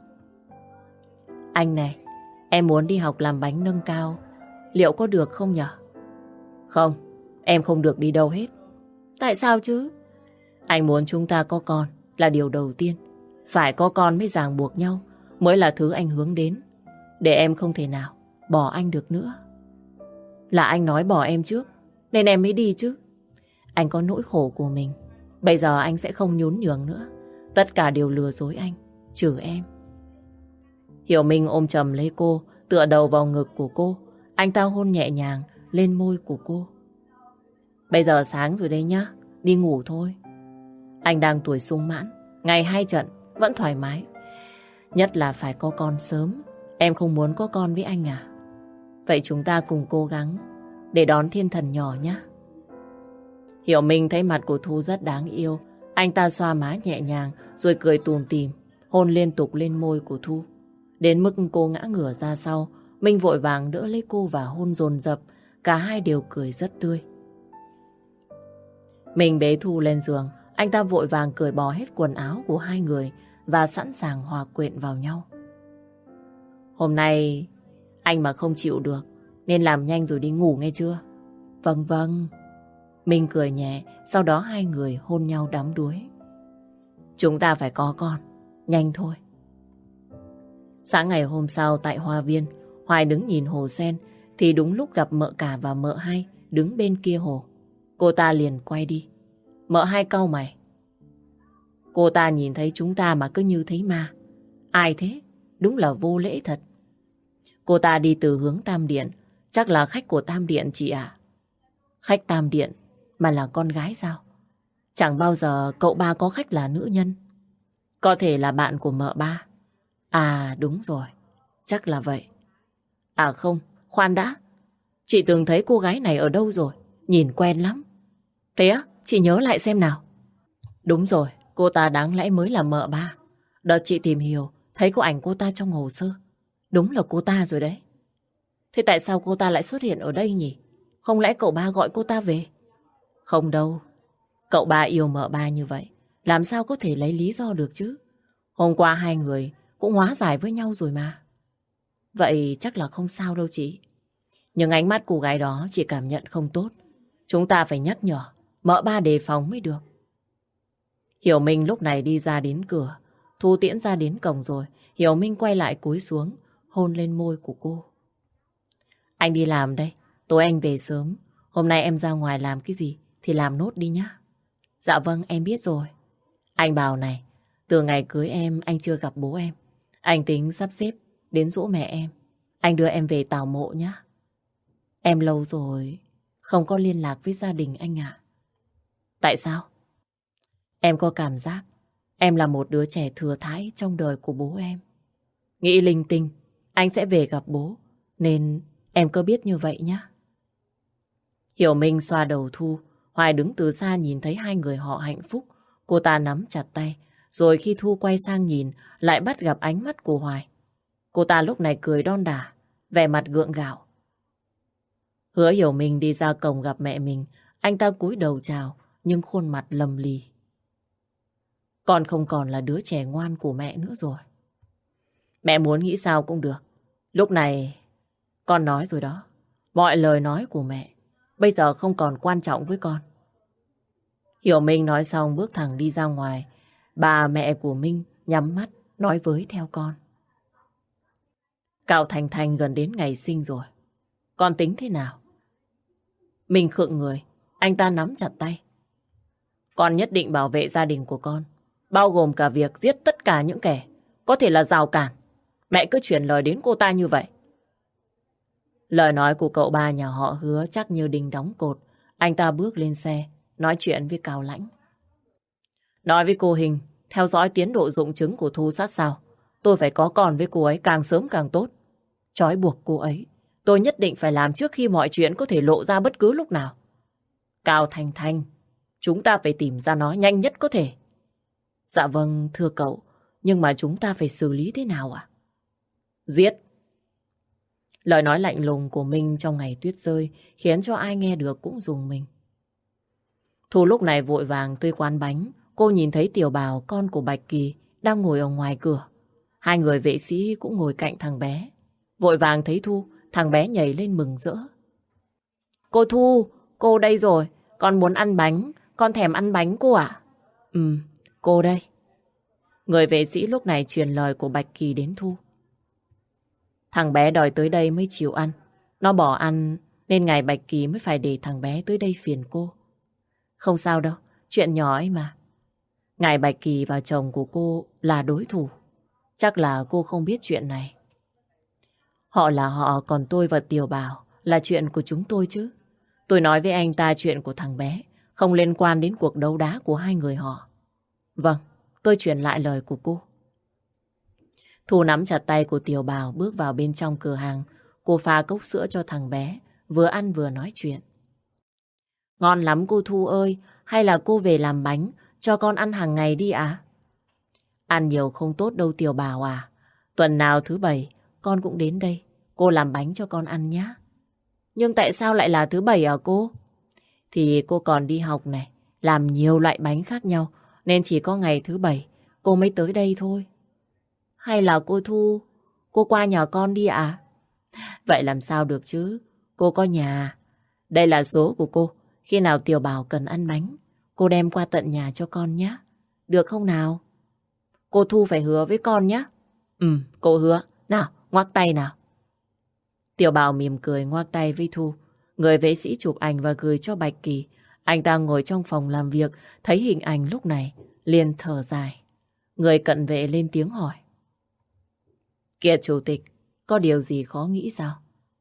Anh này, em muốn đi học làm bánh nâng cao. Liệu có được không nhở? Không, em không được đi đâu hết. Tại sao chứ? Anh muốn chúng ta có con là điều đầu tiên. Phải có con mới ràng buộc nhau, mới là thứ anh hướng đến. Để em không thể nào bỏ anh được nữa. Là anh nói bỏ em trước, nên em mới đi chứ. Anh có nỗi khổ của mình. Bây giờ anh sẽ không nhún nhường nữa. Tất cả đều lừa dối anh, trừ em. Hiểu Minh ôm chầm lấy cô, tựa đầu vào ngực của cô. Anh ta hôn nhẹ nhàng lên môi của cô. Bây giờ sáng rồi đấy nhá, đi ngủ thôi. Anh đang tuổi sung mãn, ngày hai trận vẫn thoải mái. Nhất là phải có con sớm. Em không muốn có con với anh à? Vậy chúng ta cùng cố gắng để đón thiên thần nhỏ nhé. Hiểu Minh thấy mặt của Thu rất đáng yêu. Anh ta xoa má nhẹ nhàng rồi cười tủm tỉm, hôn liên tục lên môi của Thu. Đến mức cô ngã ngửa ra sau, Minh vội vàng đỡ lấy cô và hôn dồn dập. Cả hai đều cười rất tươi. Mình bế Thu lên giường. Anh ta vội vàng cởi bỏ hết quần áo của hai người và sẵn sàng hòa quyện vào nhau. Hôm nay anh mà không chịu được nên làm nhanh rồi đi ngủ nghe chưa? Vâng vâng. Minh cười nhẹ, sau đó hai người hôn nhau đắm đuối. Chúng ta phải có con, nhanh thôi. Sáng ngày hôm sau tại Hoa Viên, Hoài đứng nhìn hồ sen thì đúng lúc gặp mợ cả và mợ hai đứng bên kia hồ. Cô ta liền quay đi. Mợ hai cau mày. Cô ta nhìn thấy chúng ta mà cứ như thấy ma. Ai thế? Đúng là vô lễ thật. Cô ta đi từ hướng Tam Điện. Chắc là khách của Tam Điện chị ạ. Khách Tam Điện mà là con gái sao? Chẳng bao giờ cậu ba có khách là nữ nhân. Có thể là bạn của mợ ba. À đúng rồi, chắc là vậy. À không, khoan đã. Chị từng thấy cô gái này ở đâu rồi? Nhìn quen lắm. Thế á, chị nhớ lại xem nào. Đúng rồi, cô ta đáng lẽ mới là mợ ba. Đợt chị tìm hiểu, thấy có ảnh cô ta trong hồ sơ. Đúng là cô ta rồi đấy. Thế tại sao cô ta lại xuất hiện ở đây nhỉ? Không lẽ cậu ba gọi cô ta về? Không đâu. Cậu ba yêu mợ ba như vậy, làm sao có thể lấy lý do được chứ? Hôm qua hai người cũng hóa giải với nhau rồi mà. Vậy chắc là không sao đâu chị. Nhưng ánh mắt cô gái đó chị cảm nhận không tốt. Chúng ta phải nhắc nhở, mợ ba đề phòng mới được. Hiểu Minh lúc này đi ra đến cửa. Thu tiễn ra đến cổng rồi. Hiểu Minh quay lại cúi xuống, hôn lên môi của cô. Anh đi làm đây, tối anh về sớm. Hôm nay em ra ngoài làm cái gì thì làm nốt đi nhá. Dạ vâng, em biết rồi. Anh bảo này, từ ngày cưới em anh chưa gặp bố em. Anh tính sắp xếp đến giỗ mẹ em. Anh đưa em về tảo mộ nhá. Em lâu rồi không có liên lạc với gia đình anh ạ. Tại sao? Em có cảm giác em là một đứa trẻ thừa thãi trong đời của bố em. Nghĩ linh tinh, anh sẽ về gặp bố. Nên em cứ biết như vậy nhá. Hiểu Minh xoa đầu Thu. Hoài đứng từ xa nhìn thấy hai người họ hạnh phúc. Cô ta nắm chặt tay. Rồi khi Thu quay sang nhìn, lại bắt gặp ánh mắt của Hoài. Cô ta lúc này cười đon đả, vẻ mặt gượng gạo. Hứa Hiểu Minh đi ra cổng gặp mẹ mình. Anh ta cúi đầu chào, nhưng khuôn mặt lầm lì. Con không còn là đứa trẻ ngoan của mẹ nữa rồi. Mẹ muốn nghĩ sao cũng được. Lúc này, con nói rồi đó. Mọi lời nói của mẹ bây giờ không còn quan trọng với con. Hiểu Minh nói xong bước thẳng đi ra ngoài. Bà mẹ của Minh nhắm mắt nói với theo con. Cao Thành Thành gần đến ngày sinh rồi. Con tính thế nào? Minh khựng người. Anh ta nắm chặt tay. Con nhất định bảo vệ gia đình của con. Bao gồm cả việc giết tất cả những kẻ có thể là rào cản. Mẹ cứ chuyển lời đến cô ta như vậy. Lời nói của cậu ba nhà họ Hứa chắc như đinh đóng cột. Anh ta bước lên xe, nói chuyện với Cao Lãnh. Nói với cô Hình, theo dõi tiến độ dụng trứng của Thu sát sao. Tôi phải có con với cô ấy càng sớm càng tốt. Trói buộc cô ấy, tôi nhất định phải làm trước khi mọi chuyện có thể lộ ra bất cứ lúc nào. Cao Thành Thành, chúng ta phải tìm ra nó nhanh nhất có thể. Dạ vâng, thưa cậu, nhưng mà chúng ta phải xử lý thế nào ạ? Giết. Lời nói lạnh lùng của Minh trong ngày tuyết rơi khiến cho ai nghe được cũng rùng mình. Thu lúc này vội vàng tươi quán bánh. Cô nhìn thấy Tiểu Bảo, con của Bạch Kỳ, đang ngồi ở ngoài cửa. Hai người vệ sĩ cũng ngồi cạnh thằng bé. Vội vàng thấy Thu, thằng bé nhảy lên mừng rỡ. Cô Thu, cô đây rồi. Con muốn ăn bánh, con thèm ăn bánh cô ạ. Ừ, cô đây. Người vệ sĩ lúc này truyền lời của Bạch Kỳ đến Thu. Thằng bé đòi tới đây mới chịu ăn. Nó bỏ ăn nên ngài Bạch Kỳ mới phải để thằng bé tới đây phiền cô. Không sao đâu, chuyện nhỏ ấy mà. Ngài Bạch Kỳ và chồng của cô là đối thủ. Chắc là cô không biết chuyện này. Họ là họ, còn tôi và Tiểu Bảo là chuyện của chúng tôi chứ. Tôi nói với anh ta chuyện của thằng bé, không liên quan đến cuộc đấu đá của hai người họ. Vâng, tôi truyền lại lời của cô. Thu nắm chặt tay của Tiểu Bảo bước vào bên trong cửa hàng. Cô pha cốc sữa cho thằng bé, vừa ăn vừa nói chuyện. Ngon lắm cô Thu ơi, hay là cô về làm bánh cho con ăn hàng ngày đi ạ? Ăn nhiều không tốt đâu Tiểu Bảo à. Tuần nào thứ bảy con cũng đến đây, cô làm bánh cho con ăn nhé. Nhưng tại sao lại là thứ bảy à cô? Thì cô còn đi học này, làm nhiều loại bánh khác nhau, nên chỉ có ngày thứ bảy cô mới tới đây thôi. Hay là cô Thu, cô qua nhà con đi ạ? Vậy làm sao được chứ, cô có nhà. Đây là số của cô, khi nào Tiểu Bảo cần ăn bánh, cô đem qua tận nhà cho con nhé. Được không nào? Cô Thu phải hứa với con nhé. Ừ, cô hứa. Nào, ngoắc tay nào. Tiểu Bảo mỉm cười ngoắc tay với Thu. Người vệ sĩ chụp ảnh và gửi cho Bạch Kỳ. Anh ta ngồi trong phòng làm việc, thấy hình ảnh lúc này, liền thở dài. Người cận vệ lên tiếng hỏi. Kiệt chủ tịch, có điều gì khó nghĩ sao?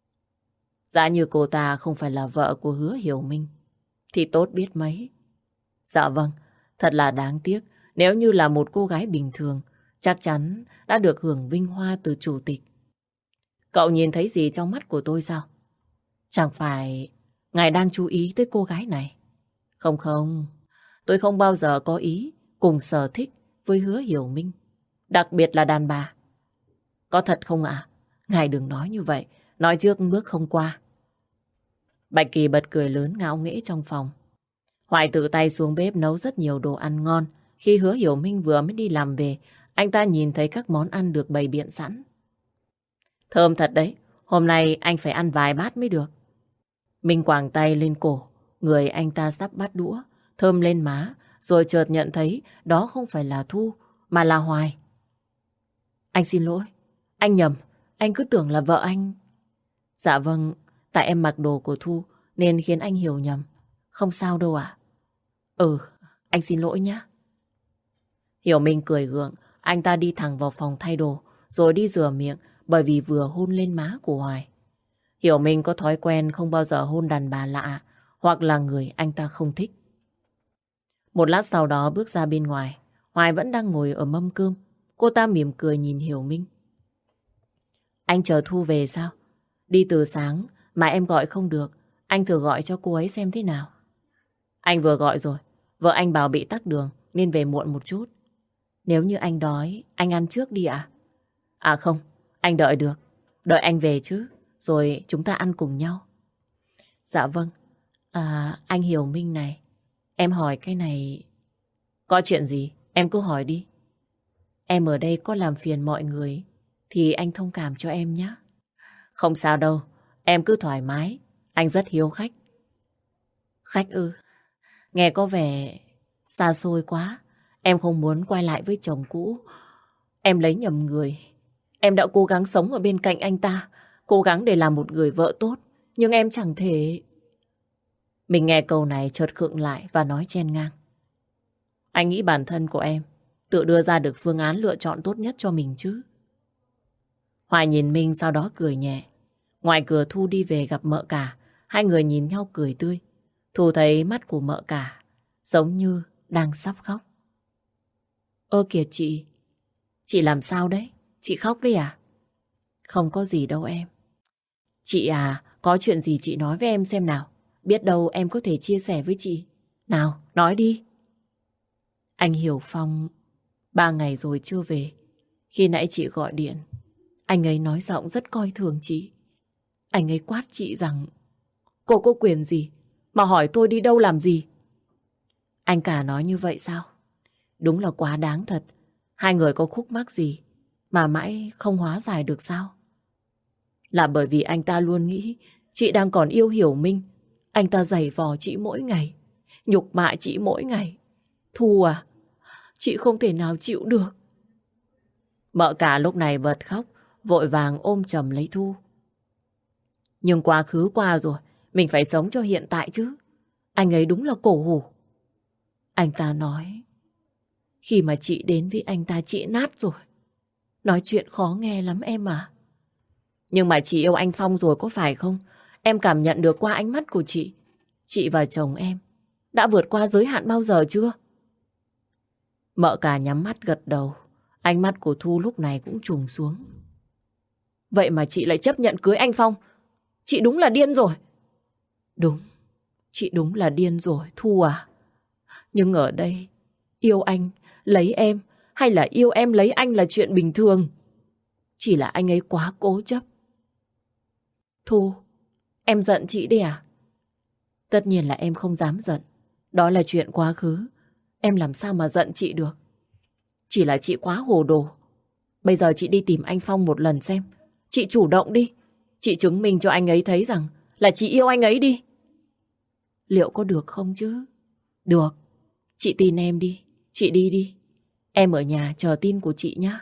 Dạ như cô ta không phải là vợ của Hứa Hiểu Minh, thì tốt biết mấy. Dạ vâng, thật là đáng tiếc. Nếu như là một cô gái bình thường, chắc chắn đã được hưởng vinh hoa từ chủ tịch. Cậu nhìn thấy gì trong mắt của tôi sao? Chẳng phải ngài đang chú ý tới cô gái này? Không không, tôi không bao giờ có ý cùng sở thích với Hứa Hiểu Minh. Đặc biệt là đàn bà. Có thật không ạ? Ngài đừng nói như vậy, nói trước bước không qua. Bạch Kỳ bật cười lớn ngạo nghễ trong phòng. Hoài tự tay xuống bếp nấu rất nhiều đồ ăn ngon. Khi Hứa Hiểu Minh vừa mới đi làm về, anh ta nhìn thấy các món ăn được bày biện sẵn. Thơm thật đấy, hôm nay anh phải ăn vài bát mới được. Minh quàng tay lên cổ, người anh ta sắp bắt đũa, thơm lên má, rồi chợt nhận thấy đó không phải là Thu, mà là Hoài. Anh xin lỗi, anh nhầm, anh cứ tưởng là vợ anh. Dạ vâng, tại em mặc đồ của Thu nên khiến anh hiểu nhầm. Không sao đâu ạ. Ừ, anh xin lỗi nhé. Hiểu Minh cười gượng, anh ta đi thẳng vào phòng thay đồ, rồi đi rửa miệng bởi vì vừa hôn lên má của Hoài. Hiểu Minh có thói quen không bao giờ hôn đàn bà lạ hoặc là người anh ta không thích. Một lát sau đó bước ra bên ngoài, Hoài vẫn đang ngồi ở mâm cơm. Cô ta mỉm cười nhìn Hiểu Minh. Anh chờ Thu về sao? Đi từ sáng mà em gọi không được, anh thử gọi cho cô ấy xem thế nào. Anh vừa gọi rồi, vợ anh bảo bị tắc đường nên về muộn một chút. Nếu như anh đói, anh ăn trước đi ạ. À? À không, anh đợi được. Đợi anh về chứ, rồi chúng ta ăn cùng nhau. Dạ vâng. À, anh Hiểu Minh này, em hỏi cái này... Có chuyện gì, em cứ hỏi đi. Em ở đây có làm phiền mọi người, thì anh thông cảm cho em nhé. Không sao đâu, em cứ thoải mái, anh rất hiếu khách. Khách ư? Nghe có vẻ xa xôi quá. Em không muốn quay lại với chồng cũ. Em lấy nhầm người. Em đã cố gắng sống ở bên cạnh anh ta, cố gắng để làm một người vợ tốt, nhưng em chẳng thể... Mình nghe câu này chợt khựng lại và nói chen ngang. Anh nghĩ bản thân của em tự đưa ra được phương án lựa chọn tốt nhất cho mình chứ. Hoài nhìn Minh sau đó cười nhẹ. Ngoài cửa Thu đi về gặp mợ cả, hai người nhìn nhau cười tươi. Thu thấy mắt của mợ cả giống như đang sắp khóc. Ơ kìa chị, chị làm sao đấy? Chị khóc đấy à? Không có gì đâu em. Chị à, có chuyện gì chị nói với em xem nào. Biết đâu em có thể chia sẻ với chị. Nào, nói đi. Anh Hiểu Phong ba ngày rồi chưa về. Khi nãy chị gọi điện, anh ấy nói giọng rất coi thường chị. Anh ấy quát chị rằng cô có quyền gì mà hỏi tôi đi đâu làm gì. Anh cả nói như vậy sao? Đúng là quá đáng thật. Hai người có khúc mắc gì mà mãi không hóa giải được sao? Là bởi vì anh ta luôn nghĩ chị đang còn yêu Hiểu Minh. Anh ta giày vò chị mỗi ngày, nhục mạ chị mỗi ngày. Thu à, chị không thể nào chịu được. Mợ cả lúc này bật khóc, vội vàng ôm chầm lấy Thu. Nhưng quá khứ qua rồi, mình phải sống cho hiện tại chứ. Anh ấy đúng là cổ hủ. Anh ta nói, khi mà chị đến với anh ta chị nát rồi. Nói chuyện khó nghe lắm em à. Nhưng mà chị yêu anh Phong rồi có phải không? Em cảm nhận được qua ánh mắt của chị. Chị và chồng em đã vượt qua giới hạn bao giờ chưa? Mợ cả nhắm mắt gật đầu. Ánh mắt của Thu lúc này cũng trùng xuống. Vậy mà chị lại chấp nhận cưới anh Phong. Chị đúng là điên rồi. Đúng, chị đúng là điên rồi Thu à. Nhưng ở đây, yêu anh, lấy em, hay là yêu em lấy anh là chuyện bình thường. Chỉ là anh ấy quá cố chấp. Thu, em giận chị đi à? Tất nhiên là em không dám giận. Đó là chuyện quá khứ. Em làm sao mà giận chị được. Chỉ là chị quá hồ đồ. Bây giờ chị đi tìm anh Phong một lần xem. Chị chủ động đi. Chị chứng minh cho anh ấy thấy rằng là chị yêu anh ấy đi. Liệu có được không chứ? Được. Chị tin em đi. Chị đi đi. Em ở nhà chờ tin của chị nhé.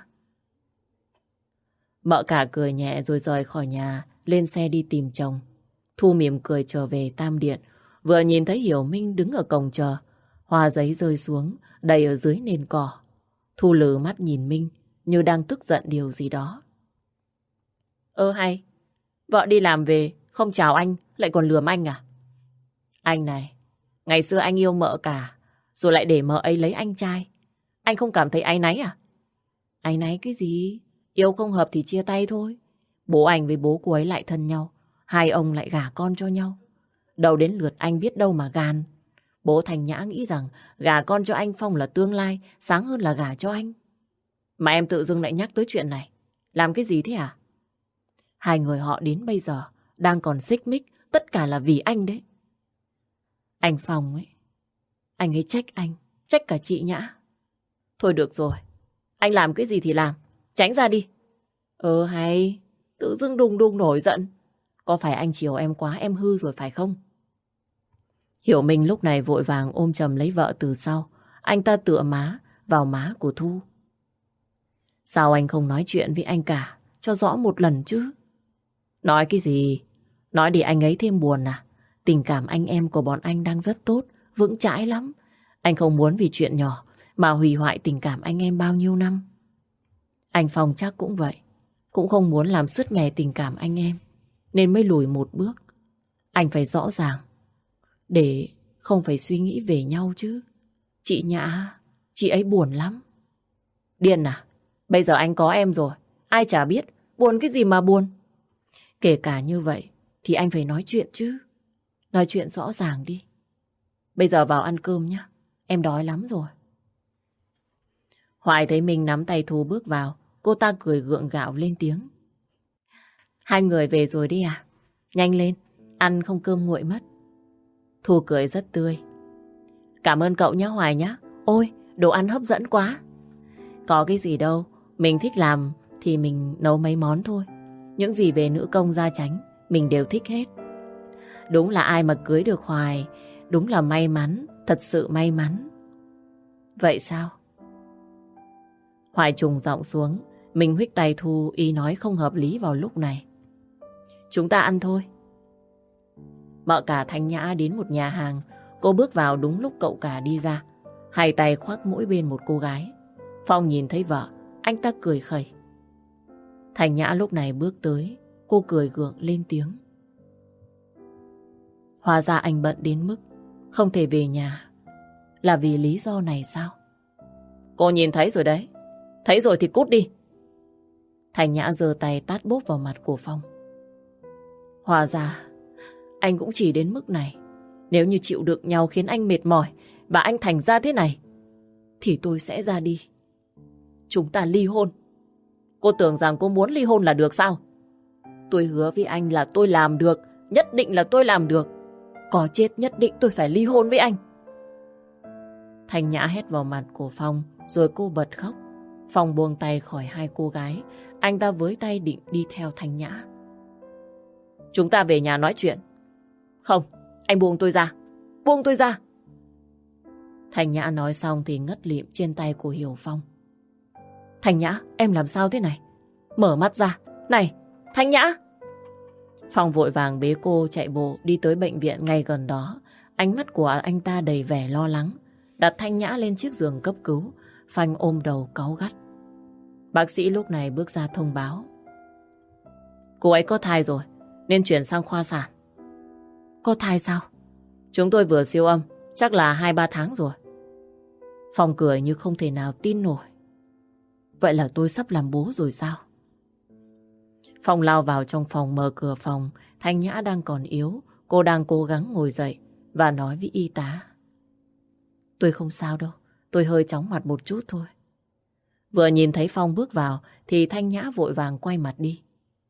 Mợ cả cười nhẹ rồi rời khỏi nhà, lên xe đi tìm chồng. Thu mỉm cười trở về Tam Điện. Vừa nhìn thấy Hiểu Minh đứng ở cổng chờ, hoa giấy rơi xuống, đầy ở dưới nền cỏ. Thu lử mắt nhìn Minh như đang tức giận điều gì đó. Ơ hay, vợ đi làm về, không chào anh, lại còn lườm anh à? Anh này, ngày xưa anh yêu mợ cả, rồi lại để mợ ấy lấy anh trai. Anh không cảm thấy áy náy à? Áy náy cái gì? Yêu không hợp thì chia tay thôi. Bố anh với bố cô ấy lại thân nhau, hai ông lại gả con cho nhau. Đầu đến lượt anh biết đâu mà gan. Bố Thành Nhã nghĩ rằng gả con cho anh Phong là tương lai, sáng hơn là gả cho anh. Mà em tự dưng lại nhắc tới chuyện này. Làm cái gì thế à? Hai người họ đến bây giờ đang còn xích mích, tất cả là vì anh đấy. Anh Phong ấy, anh ấy trách anh, trách cả chị Nhã. Thôi được rồi, anh làm cái gì thì làm, tránh ra đi. Ờ hay, tự dưng đùng đùng nổi giận. Có phải anh chiều em quá em hư rồi phải không? Hiểu Minh lúc này vội vàng ôm chầm lấy vợ từ sau. Anh ta tựa má vào má của Thu. Sao anh không nói chuyện với anh cả cho rõ một lần chứ? Nói cái gì? Nói để anh ấy thêm buồn à? Tình cảm anh em của bọn anh đang rất tốt, vững chãi lắm. Anh không muốn vì chuyện nhỏ mà hủy hoại tình cảm anh em bao nhiêu năm. Anh Phong chắc cũng vậy. Cũng không muốn làm sứt mẻ tình cảm anh em, nên mới lùi một bước. Anh phải rõ ràng, để không phải suy nghĩ về nhau chứ. Chị Nhã, chị ấy buồn lắm. Điên à? Bây giờ anh có em rồi, ai chả biết. Buồn cái gì mà buồn? Kể cả như vậy thì anh phải nói chuyện chứ. Nói chuyện rõ ràng đi. Bây giờ vào ăn cơm nhé, em đói lắm rồi. Hoài thấy mình nắm tay Thu bước vào, cô ta cười gượng gạo lên tiếng. Hai người về rồi đi à? Nhanh lên, ăn không cơm nguội mất. Thu cười rất tươi. Cảm ơn cậu nhé Hoài nhé. Ôi, đồ ăn hấp dẫn quá. Có cái gì đâu, mình thích làm thì mình nấu mấy món thôi. Những gì về nữ công gia chánh, mình đều thích hết. Đúng là ai mà cưới được Hoài, đúng là may mắn, thật sự may mắn. Vậy sao? Hoài trùng giọng xuống, mình huých tay Thu, ý nói không hợp lý vào lúc này. Chúng ta ăn thôi. Mợ cả Thanh Nhã đến một nhà hàng, cô bước vào đúng lúc cậu cả đi ra. Hai tay khoác mỗi bên một cô gái. Phong nhìn thấy vợ, anh ta cười khẩy. Thanh Nhã lúc này bước tới, cô cười gượng lên tiếng. Hóa ra anh bận đến mức không thể về nhà, là vì lý do này sao? Cô nhìn thấy rồi đấy. Thấy rồi thì cút đi. Thanh Nhã giơ tay tát bốp vào mặt của Phong. Hóa ra anh cũng chỉ đến mức này. Nếu như chịu được nhau khiến anh mệt mỏi và anh thành ra thế này, thì tôi sẽ ra đi. Chúng ta ly hôn. Cô tưởng rằng cô muốn ly hôn là được sao? Tôi hứa với anh là tôi làm được. Nhất định là tôi làm được. Có chết nhất định tôi phải ly hôn với anh. Thanh Nhã hét vào mặt của Phong, rồi cô bật khóc. Phong buông tay khỏi hai cô gái. Anh ta với tay định đi theo Thanh Nhã. Chúng ta về nhà nói chuyện. Không, anh buông tôi ra. Buông tôi ra. Thanh Nhã nói xong thì ngất lịm trên tay của Hiểu Phong. Thanh Nhã, em làm sao thế này? Mở mắt ra. Này, Thanh Nhã! Phong vội vàng bế cô chạy bộ đi tới bệnh viện ngay gần đó. Ánh mắt của anh ta đầy vẻ lo lắng. Đặt Thanh Nhã lên chiếc giường cấp cứu. Phanh ôm đầu cáu gắt. Bác sĩ lúc này bước ra thông báo. Cô ấy có thai rồi, nên chuyển sang khoa sản. Có thai sao? Chúng tôi vừa siêu âm, chắc là hai ba tháng rồi. Phong cười như không thể nào tin nổi. Vậy là tôi sắp làm bố rồi sao? Phong lao vào trong phòng, mở cửa phòng. Thanh Nhã đang còn yếu. Cô đang cố gắng ngồi dậy và nói với y tá. Tôi không sao đâu, tôi hơi chóng mặt một chút thôi. Vừa nhìn thấy Phong bước vào thì Thanh Nhã vội vàng quay mặt đi.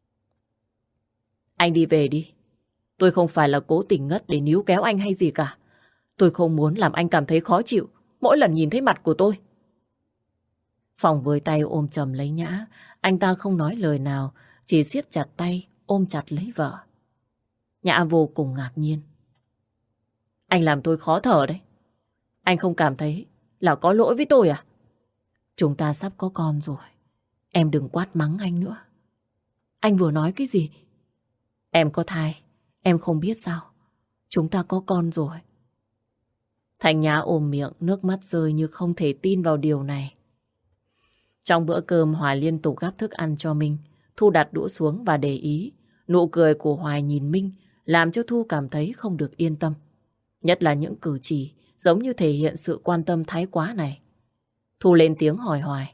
Anh đi về đi. Tôi không phải là cố tình ngất để níu kéo anh hay gì cả. Tôi không muốn làm anh cảm thấy khó chịu mỗi lần nhìn thấy mặt của tôi. Phong với tay ôm chầm lấy Nhã. Anh ta không nói lời nào, chỉ siết chặt tay ôm chặt lấy vợ. Nhã vô cùng ngạc nhiên. Anh làm tôi khó thở đấy. Anh không cảm thấy là có lỗi với tôi à? Chúng ta sắp có con rồi. Em đừng quát mắng anh nữa. Anh vừa nói cái gì? Em có thai, em không biết sao? chúng ta có con rồi. Thành Nhã ôm miệng, nước mắt rơi như không thể tin vào điều này. Trong bữa cơm, Hoài liên tục gắp thức ăn cho Minh. Thu đặt đũa xuống và để ý. Nụ cười của Hoài nhìn Minh làm cho Thu cảm thấy không được yên tâm. Nhất là những cử chỉ giống như thể hiện sự quan tâm thái quá này. Thu lên tiếng hỏi Hoài.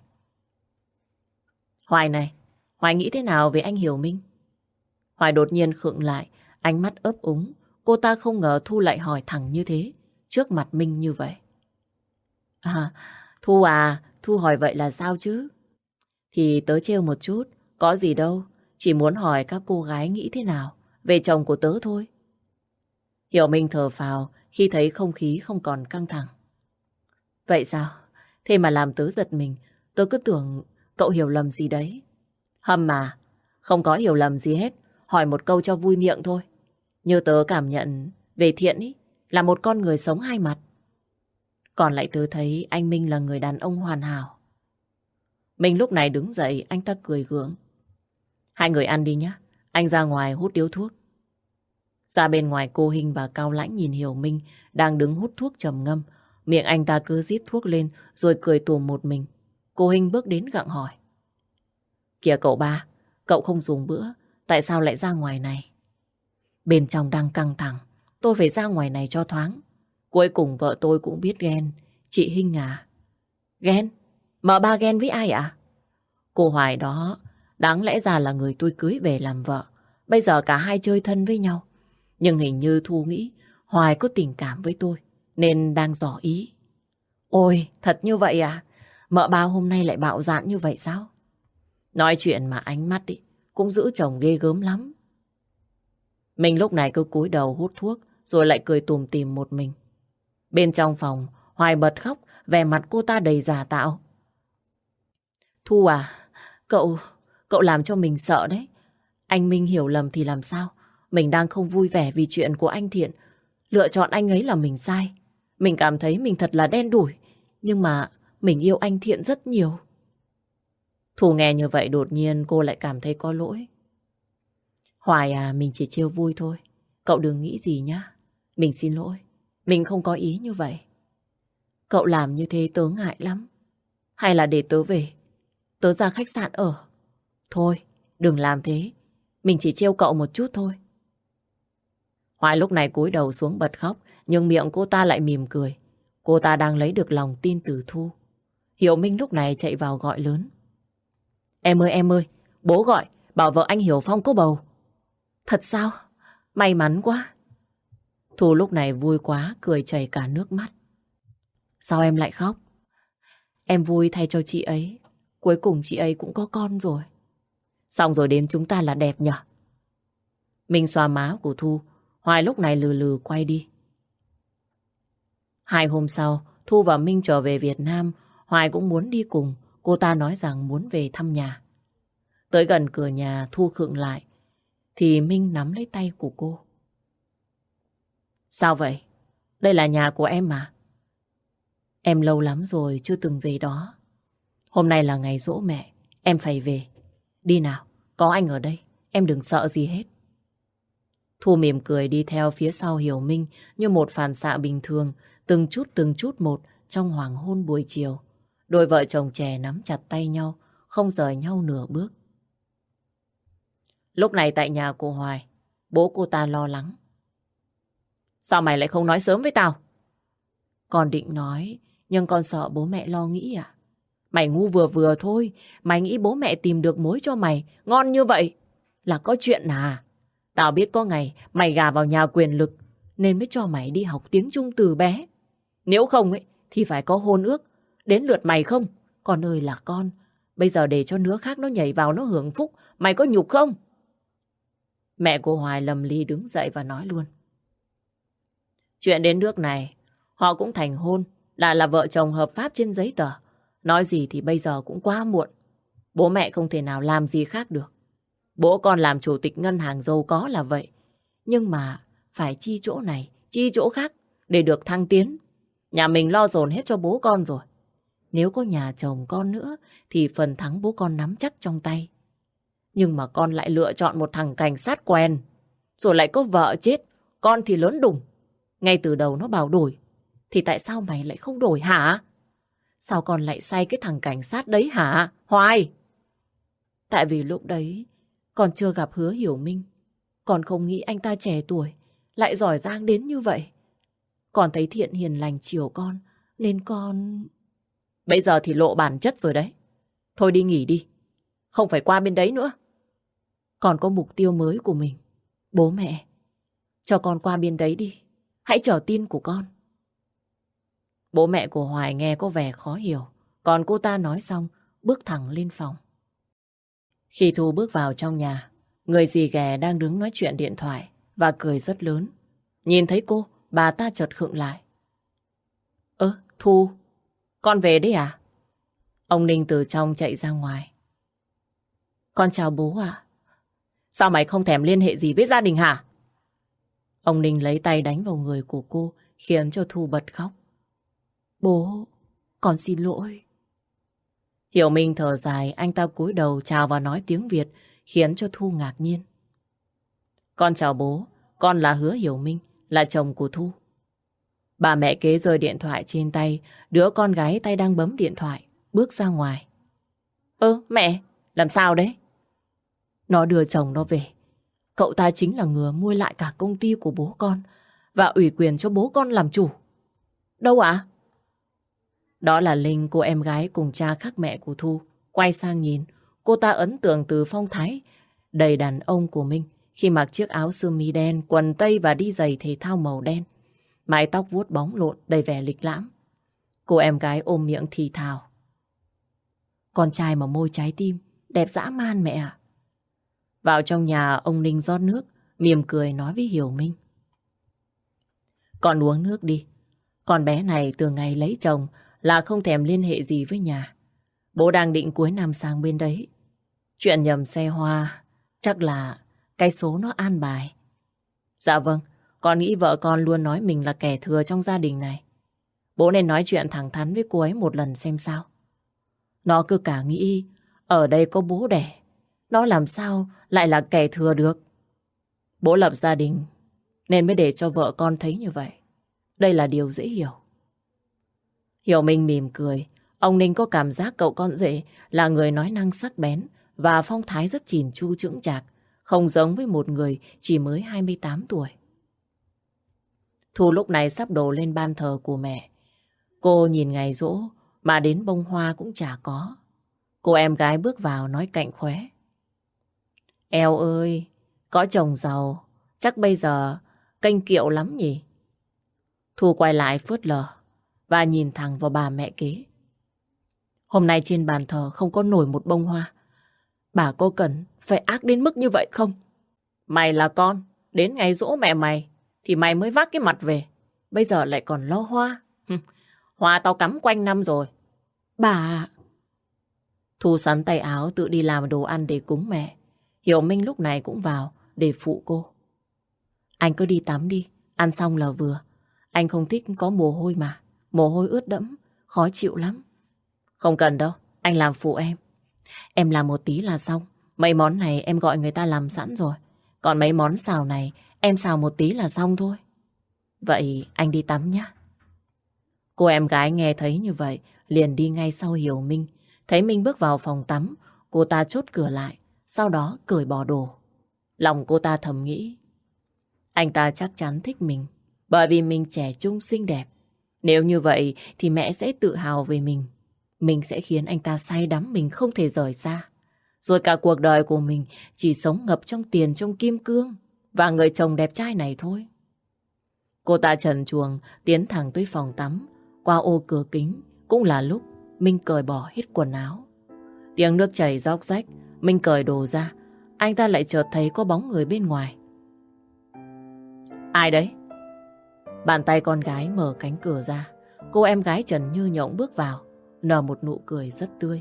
Hoài này, Hoài nghĩ thế nào về anh Hiểu Minh? Hoài đột nhiên khựng lại, ánh mắt ấp úng. Cô ta không ngờ Thu lại hỏi thẳng như thế, trước mặt Minh như vậy. À, Thu à, Thu hỏi vậy là sao chứ? Thì tớ trêu một chút, có gì đâu, chỉ muốn hỏi các cô gái nghĩ thế nào về chồng của tớ thôi. Hiểu Minh thở phào khi thấy không khí không còn căng thẳng. Vậy sao? Thế mà làm tớ giật mình, tớ cứ tưởng cậu hiểu lầm gì đấy. Hâm mà, không có hiểu lầm gì hết, hỏi một câu cho vui miệng thôi. Như tớ cảm nhận về Thiện ý, là một con người sống hai mặt. Còn lại tớ thấy anh Minh là người đàn ông hoàn hảo. Minh lúc này đứng dậy, anh ta cười gượng. Hai người ăn đi nhé, anh ra ngoài hút điếu thuốc. Ra bên ngoài, cô Hinh và Cao Lãnh nhìn Hiểu Minh đang đứng hút thuốc trầm ngâm. Miệng anh ta cứ rít thuốc lên rồi cười tùm một mình. Cô Hinh bước đến gặng hỏi. Kìa cậu ba, cậu không dùng bữa, tại sao lại ra ngoài này? Bên trong đang căng thẳng, tôi phải ra ngoài này cho thoáng. Cuối cùng vợ tôi cũng biết ghen. Chị Hinh à? Ghen? Mợ ba ghen với ai ạ? Cô Hoài đó, đáng lẽ ra là người tôi cưới về làm vợ. Bây giờ cả hai chơi thân với nhau. Nhưng hình như Thu nghĩ Hoài có tình cảm với tôi, nên đang dò ý. Ôi, thật như vậy à? Mợ ba hôm nay lại bạo dạn như vậy sao? Nói chuyện mà ánh mắt ý, cũng giữ chồng ghê gớm lắm. Mình lúc này cứ cúi đầu hút thuốc, rồi lại cười tùm tìm một mình. Bên trong phòng, Hoài bật khóc, vẻ mặt cô ta đầy giả tạo. Thu à, cậu, cậu làm cho mình sợ đấy. Anh Minh hiểu lầm thì làm sao? Mình đang không vui vẻ vì chuyện của anh Thiện. Lựa chọn anh ấy là mình sai. Mình cảm thấy mình thật là đen đủi. Nhưng mà mình yêu anh Thiện rất nhiều. Thu nghe như vậy đột nhiên cô lại cảm thấy có lỗi. Hoài à, mình chỉ trêu vui thôi. Cậu đừng nghĩ gì nhá. Mình xin lỗi. Mình không có ý như vậy. Cậu làm như thế tớ ngại lắm. Hay là để tớ về, tớ ra khách sạn ở. Thôi, đừng làm thế. Mình chỉ trêu cậu một chút thôi. Hoài lúc này cúi đầu xuống bật khóc, nhưng miệng cô ta lại mỉm cười. Cô ta đang lấy được lòng tin từ Thu. Hiểu Minh lúc này chạy vào gọi lớn. Em ơi em ơi, bố gọi, bảo vợ anh Hiểu Phong có bầu. Thật sao? May mắn quá. Thu lúc này vui quá, cười chảy cả nước mắt. Sao em lại khóc? Em vui thay cho chị ấy. Cuối cùng chị ấy cũng có con rồi. Xong rồi đến chúng ta là đẹp nhở? Minh xoa má của Thu. Hoài lúc này lừ lừ quay đi. Hai hôm sau, Thu và Minh trở về Việt Nam. Hoài cũng muốn đi cùng. Cô ta nói rằng muốn về thăm nhà. Tới gần cửa nhà, Thu khựng lại. Thì Minh nắm lấy tay của cô. Sao vậy? Đây là nhà của em mà. Em lâu lắm rồi chưa từng về đó. Hôm nay là ngày giỗ mẹ, em phải về. Đi nào, có anh ở đây, em đừng sợ gì hết. Thu mỉm cười đi theo phía sau Hiểu Minh như một phản xạ bình thường, từng chút từng chút một trong hoàng hôn buổi chiều. Đôi vợ chồng trẻ nắm chặt tay nhau, không rời nhau nửa bước. Lúc này tại nhà cô Hoài, bố cô ta lo lắng. Sao mày lại không nói sớm với tao? Con định nói, nhưng con sợ bố mẹ lo nghĩ à? Mày ngu vừa vừa thôi, mày nghĩ bố mẹ tìm được mối cho mày ngon như vậy là có chuyện à? Tao biết có ngày mày gà vào nhà quyền lực nên mới cho mày đi học tiếng Trung từ bé. Nếu không ấy thì phải có hôn ước, đến lượt mày không? Con ơi là con, bây giờ để cho đứa khác nó nhảy vào nó hưởng phúc, mày có nhục không? Mẹ cô Hoài lầm ly đứng dậy và nói luôn. Chuyện đến nước này, họ cũng thành hôn, là là vợ chồng hợp pháp trên giấy tờ. Nói gì thì bây giờ cũng quá muộn. Bố mẹ không thể nào làm gì khác được. Bố con làm chủ tịch ngân hàng giàu có là vậy. Nhưng mà phải chi chỗ này, chi chỗ khác để được thăng tiến. Nhà mình lo dồn hết cho bố con rồi. Nếu có nhà chồng con nữa thì phần thắng bố con nắm chắc trong tay. Nhưng mà con lại lựa chọn một thằng cảnh sát quen. Rồi lại có vợ chết, con thì lớn đùng. Ngay từ đầu nó bảo đổi, thì tại sao mày lại không đổi hả? Sao con lại say cái thằng cảnh sát đấy hả, Hoài? Tại vì lúc đấy con chưa gặp Hứa Hiểu Minh. Con không nghĩ anh ta trẻ tuổi, lại giỏi giang đến như vậy. Con thấy Thiện hiền lành chiều con, nên con... Bây giờ thì lộ bản chất rồi đấy. Thôi đi nghỉ đi, không phải qua bên đấy nữa. Con có mục tiêu mới của mình. Bố mẹ, cho con qua bên đấy đi. Hãy chờ tin của con. Bố mẹ của Hoài nghe có vẻ khó hiểu. Còn cô ta nói xong, bước thẳng lên phòng. Khi Thu bước vào trong nhà, người dì ghẻ đang đứng nói chuyện điện thoại và cười rất lớn. Nhìn thấy cô, bà ta chợt khựng lại. Ơ, Thu, con về đấy à? Ông Ninh từ trong chạy ra ngoài. Con chào bố ạ. Sao mày không thèm liên hệ gì với gia đình hả? Ông Ninh lấy tay đánh vào người của cô, khiến cho Thu bật khóc. Bố, con xin lỗi. Hiểu Minh thở dài, anh ta cúi đầu chào và nói tiếng Việt, khiến cho Thu ngạc nhiên. Con chào bố, con là Hứa Hiểu Minh, là chồng của Thu. Bà mẹ kế rơi điện thoại trên tay, đứa con gái tay đang bấm điện thoại, bước ra ngoài. Ơ, mẹ, làm sao đấy? Nó đưa chồng nó về. Cậu ta chính là người mua lại cả công ty của bố con và ủy quyền cho bố con làm chủ. Đâu ạ? Đó là Linh, cô em gái cùng cha khác mẹ của Thu. Quay sang nhìn, cô ta ấn tượng từ phong thái đầy đàn ông của mình khi mặc chiếc áo sơ mi đen, quần tây và đi giày thể thao màu đen. Mái tóc vuốt bóng lộn đầy vẻ lịch lãm. Cô em gái ôm miệng thì thào. Con trai mà môi trái tim, đẹp dã man mẹ ạ. Vào trong nhà, ông Ninh rót nước, mỉm cười nói với Hiểu Minh. Con uống nước đi. Con bé này từ ngày lấy chồng là không thèm liên hệ gì với nhà. Bố đang định cuối năm sang bên đấy. Chuyện nhầm xe hoa, chắc là cái số nó an bài. Dạ vâng, con nghĩ vợ con luôn nói mình là kẻ thừa trong gia đình này. Bố nên nói chuyện thẳng thắn với cô ấy một lần xem sao. Nó cứ cả nghĩ ở đây có bố đẻ, nó làm sao lại là kẻ thừa được. Bố lập gia đình nên mới để cho vợ con thấy như vậy. Đây là điều dễ hiểu. Hiểu Minh mỉm cười. Ông Ninh có cảm giác cậu con rể là người nói năng sắc bén và phong thái rất chỉn chu chững chạc, không giống với một người chỉ mới hai mươi tám tuổi. Thu lúc này sắp đổ lên ban thờ của mẹ. Cô nhìn ngày giỗ mà đến bông hoa cũng chả có. Cô em gái bước vào nói cạnh khóe. Eo ơi, có chồng giàu, chắc bây giờ kênh kiệu lắm nhỉ? Thu quay lại phớt lờ và nhìn thẳng vào bà mẹ kế. Hôm nay trên bàn thờ không có nổi một bông hoa. Bà có cần phải ác đến mức như vậy không? Mày là con, đến ngày giỗ mẹ mày thì mày mới vác cái mặt về. Bây giờ lại còn lo hoa. Hoa tao cắm quanh năm rồi. Bà... Thu sắn tay áo tự đi làm đồ ăn để cúng mẹ. Hiểu Minh lúc này cũng vào để phụ cô. Anh cứ đi tắm đi, ăn xong là vừa. Anh không thích có mồ hôi mà. Mồ hôi ướt đẫm, khó chịu lắm. Không cần đâu, anh làm phụ em. Em làm một tí là xong. Mấy món này em gọi người ta làm sẵn rồi. Còn mấy món xào này em xào một tí là xong thôi. Vậy anh đi tắm nhé. Cô em gái nghe thấy như vậy liền đi ngay sau Hiểu Minh. Thấy Minh bước vào phòng tắm, cô ta chốt cửa lại, sau đó cởi bỏ đồ. Lòng cô ta thầm nghĩ, anh ta chắc chắn thích mình, bởi vì mình trẻ trung xinh đẹp. Nếu như vậy thì mẹ sẽ tự hào về mình. Mình sẽ khiến anh ta say đắm mình không thể rời xa. Rồi cả cuộc đời của mình chỉ sống ngập trong tiền, trong kim cương và người chồng đẹp trai này thôi. Cô ta trần truồng tiến thẳng tới phòng tắm. Qua ô cửa kính cũng là lúc Minh cởi bỏ hết quần áo. Tiếng nước chảy róc rách. Minh cởi đồ ra. Anh ta lại chợt thấy có bóng người bên ngoài. Ai đấy? Bàn tay con gái mở cánh cửa ra. Cô em gái Trần Như Nhộng bước vào, nở một nụ cười rất tươi.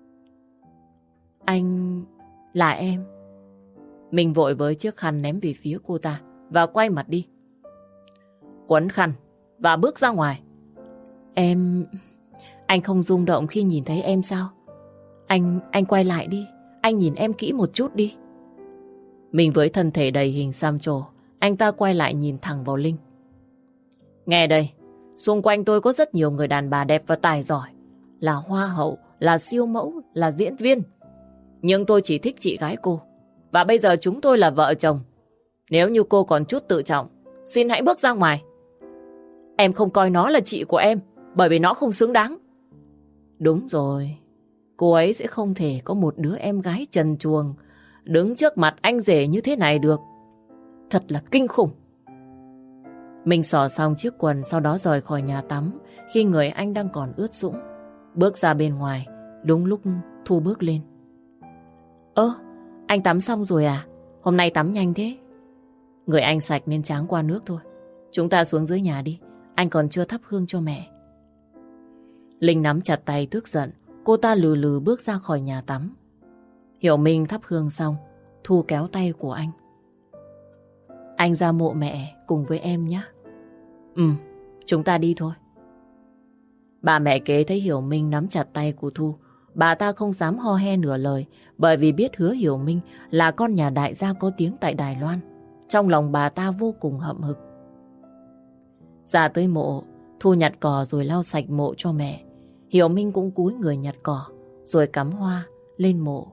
Anh... là em. Mình vội với chiếc khăn ném về phía cô ta và quay mặt đi. Quấn khăn và bước ra ngoài. Em... Anh không rung động khi nhìn thấy em sao? Anh... anh quay lại đi. Anh nhìn em kỹ một chút đi. Mình với thân thể đầy hình xăm trổ, anh ta quay lại nhìn thẳng vào Linh. Nghe đây, xung quanh tôi có rất nhiều người đàn bà đẹp và tài giỏi. Là hoa hậu, là siêu mẫu, là diễn viên. Nhưng tôi chỉ thích chị gái cô. Và bây giờ chúng tôi là vợ chồng. Nếu như cô còn chút tự trọng, xin hãy bước ra ngoài. Em không coi nó là chị của em, bởi vì nó không xứng đáng. Đúng rồi, cô ấy sẽ không thể có một đứa em gái trần truồng đứng trước mặt anh rể như thế này được. Thật là kinh khủng. Mình xỏ xong chiếc quần, sau đó rời khỏi nhà tắm khi người anh đang còn ướt sũng. Bước ra bên ngoài, đúng lúc Thu bước lên. Ơ, anh tắm xong rồi à? Hôm nay tắm nhanh thế. Người anh sạch nên tráng qua nước thôi. Chúng ta xuống dưới nhà đi, anh còn chưa thắp hương cho mẹ. Linh nắm chặt tay tức giận. Cô ta lừ lừ bước ra khỏi nhà tắm. Hiểu Minh thắp hương xong, Thu kéo tay của anh. Anh ra mộ mẹ cùng với em nhé. Ừ, chúng ta đi thôi. Bà mẹ kế thấy Hiểu Minh nắm chặt tay của Thu, bà ta không dám ho he nửa lời, bởi vì biết Hứa Hiểu Minh là con nhà đại gia có tiếng tại Đài Loan. Trong lòng bà ta vô cùng hậm hực. Ra tới mộ, Thu nhặt cỏ rồi lau sạch mộ cho mẹ. Hiểu Minh cũng cúi người nhặt cỏ rồi cắm hoa lên mộ.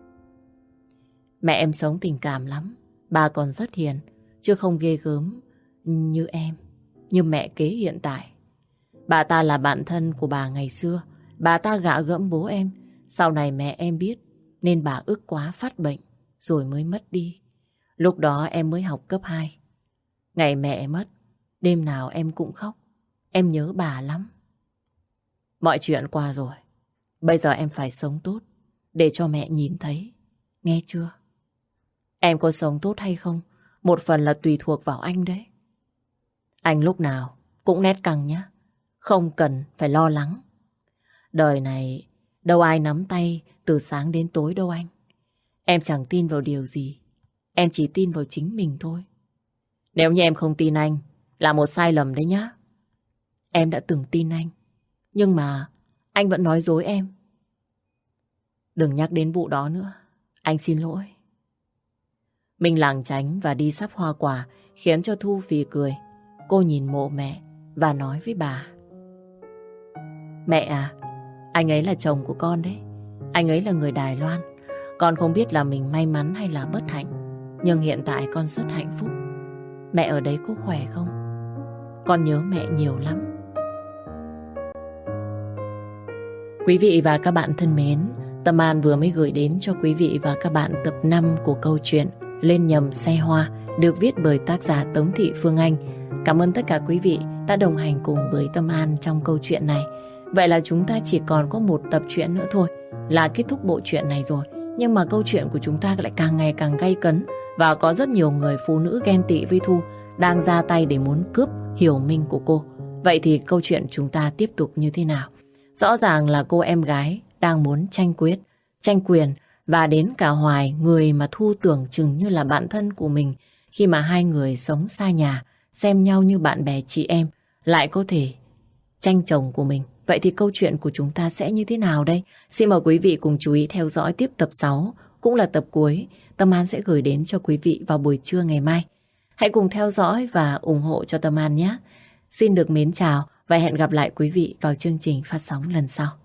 Mẹ em sống tình cảm lắm. Bà còn rất hiền, chứ không ghê gớm như em, như mẹ kế hiện tại. Bà ta là bạn thân của bà ngày xưa. Bà ta gạ gẫm bố em. Sau này mẹ em biết, nên bà ức quá phát bệnh rồi mới mất đi. Lúc đó em mới học cấp hai. Ngày mẹ mất, đêm nào em cũng khóc. Em nhớ bà lắm. Mọi chuyện qua rồi. Bây giờ em phải sống tốt để cho mẹ nhìn thấy. Nghe chưa? Em có sống tốt hay không, một phần là tùy thuộc vào anh đấy. Anh lúc nào cũng nét căng nhá. Không cần phải lo lắng. Đời này đâu ai nắm tay từ sáng đến tối đâu anh. Em chẳng tin vào điều gì. Em chỉ tin vào chính mình thôi. Nếu như em không tin anh là một sai lầm đấy nhá. Em đã từng tin anh, nhưng mà anh vẫn nói dối em. Đừng nhắc đến vụ đó nữa. Anh xin lỗi. Mình lảng tránh và đi sắp hoa quả, khiến cho Thu phì cười. Cô nhìn mộ mẹ và nói với bà. Mẹ à, anh ấy là chồng của con đấy. Anh ấy là người Đài Loan. Con không biết là mình may mắn hay là bất hạnh, nhưng hiện tại con rất hạnh phúc. Mẹ ở đấy có khỏe không? Con nhớ mẹ nhiều lắm. Quý vị và các bạn thân mến, Tâm An vừa mới gửi đến cho quý vị và các bạn tập năm của câu chuyện Lên nhầm xe hoa, được viết bởi tác giả Tống Thị Phương Anh. Cảm ơn tất cả quý vị đã đồng hành cùng với Tâm An trong câu chuyện này. Vậy là chúng ta chỉ còn có một tập truyện nữa thôi là kết thúc bộ truyện này rồi. Nhưng mà câu chuyện của chúng ta lại càng ngày càng gay cấn, và có rất nhiều người phụ nữ ghen tị với Thu, đang ra tay để muốn cướp Hiểu Minh của cô. Vậy thì câu chuyện chúng ta tiếp tục như thế nào? Rõ ràng là cô em gái đang muốn tranh quyết, tranh quyền, và đến cả Hoài, người mà Thu tưởng chừng như là bạn thân của mình, khi mà hai người sống xa nhà, xem nhau như bạn bè chị em, lại có thể tranh chồng của mình. Vậy thì câu chuyện của chúng ta sẽ như thế nào đây? Xin mời quý vị cùng chú ý theo dõi tiếp tập sáu, cũng là tập cuối. Tâm An sẽ gửi đến cho quý vị vào buổi trưa ngày mai. Hãy cùng theo dõi và ủng hộ cho Tâm An nhé. Xin được mến chào và hẹn gặp lại quý vị vào chương trình phát sóng lần sau.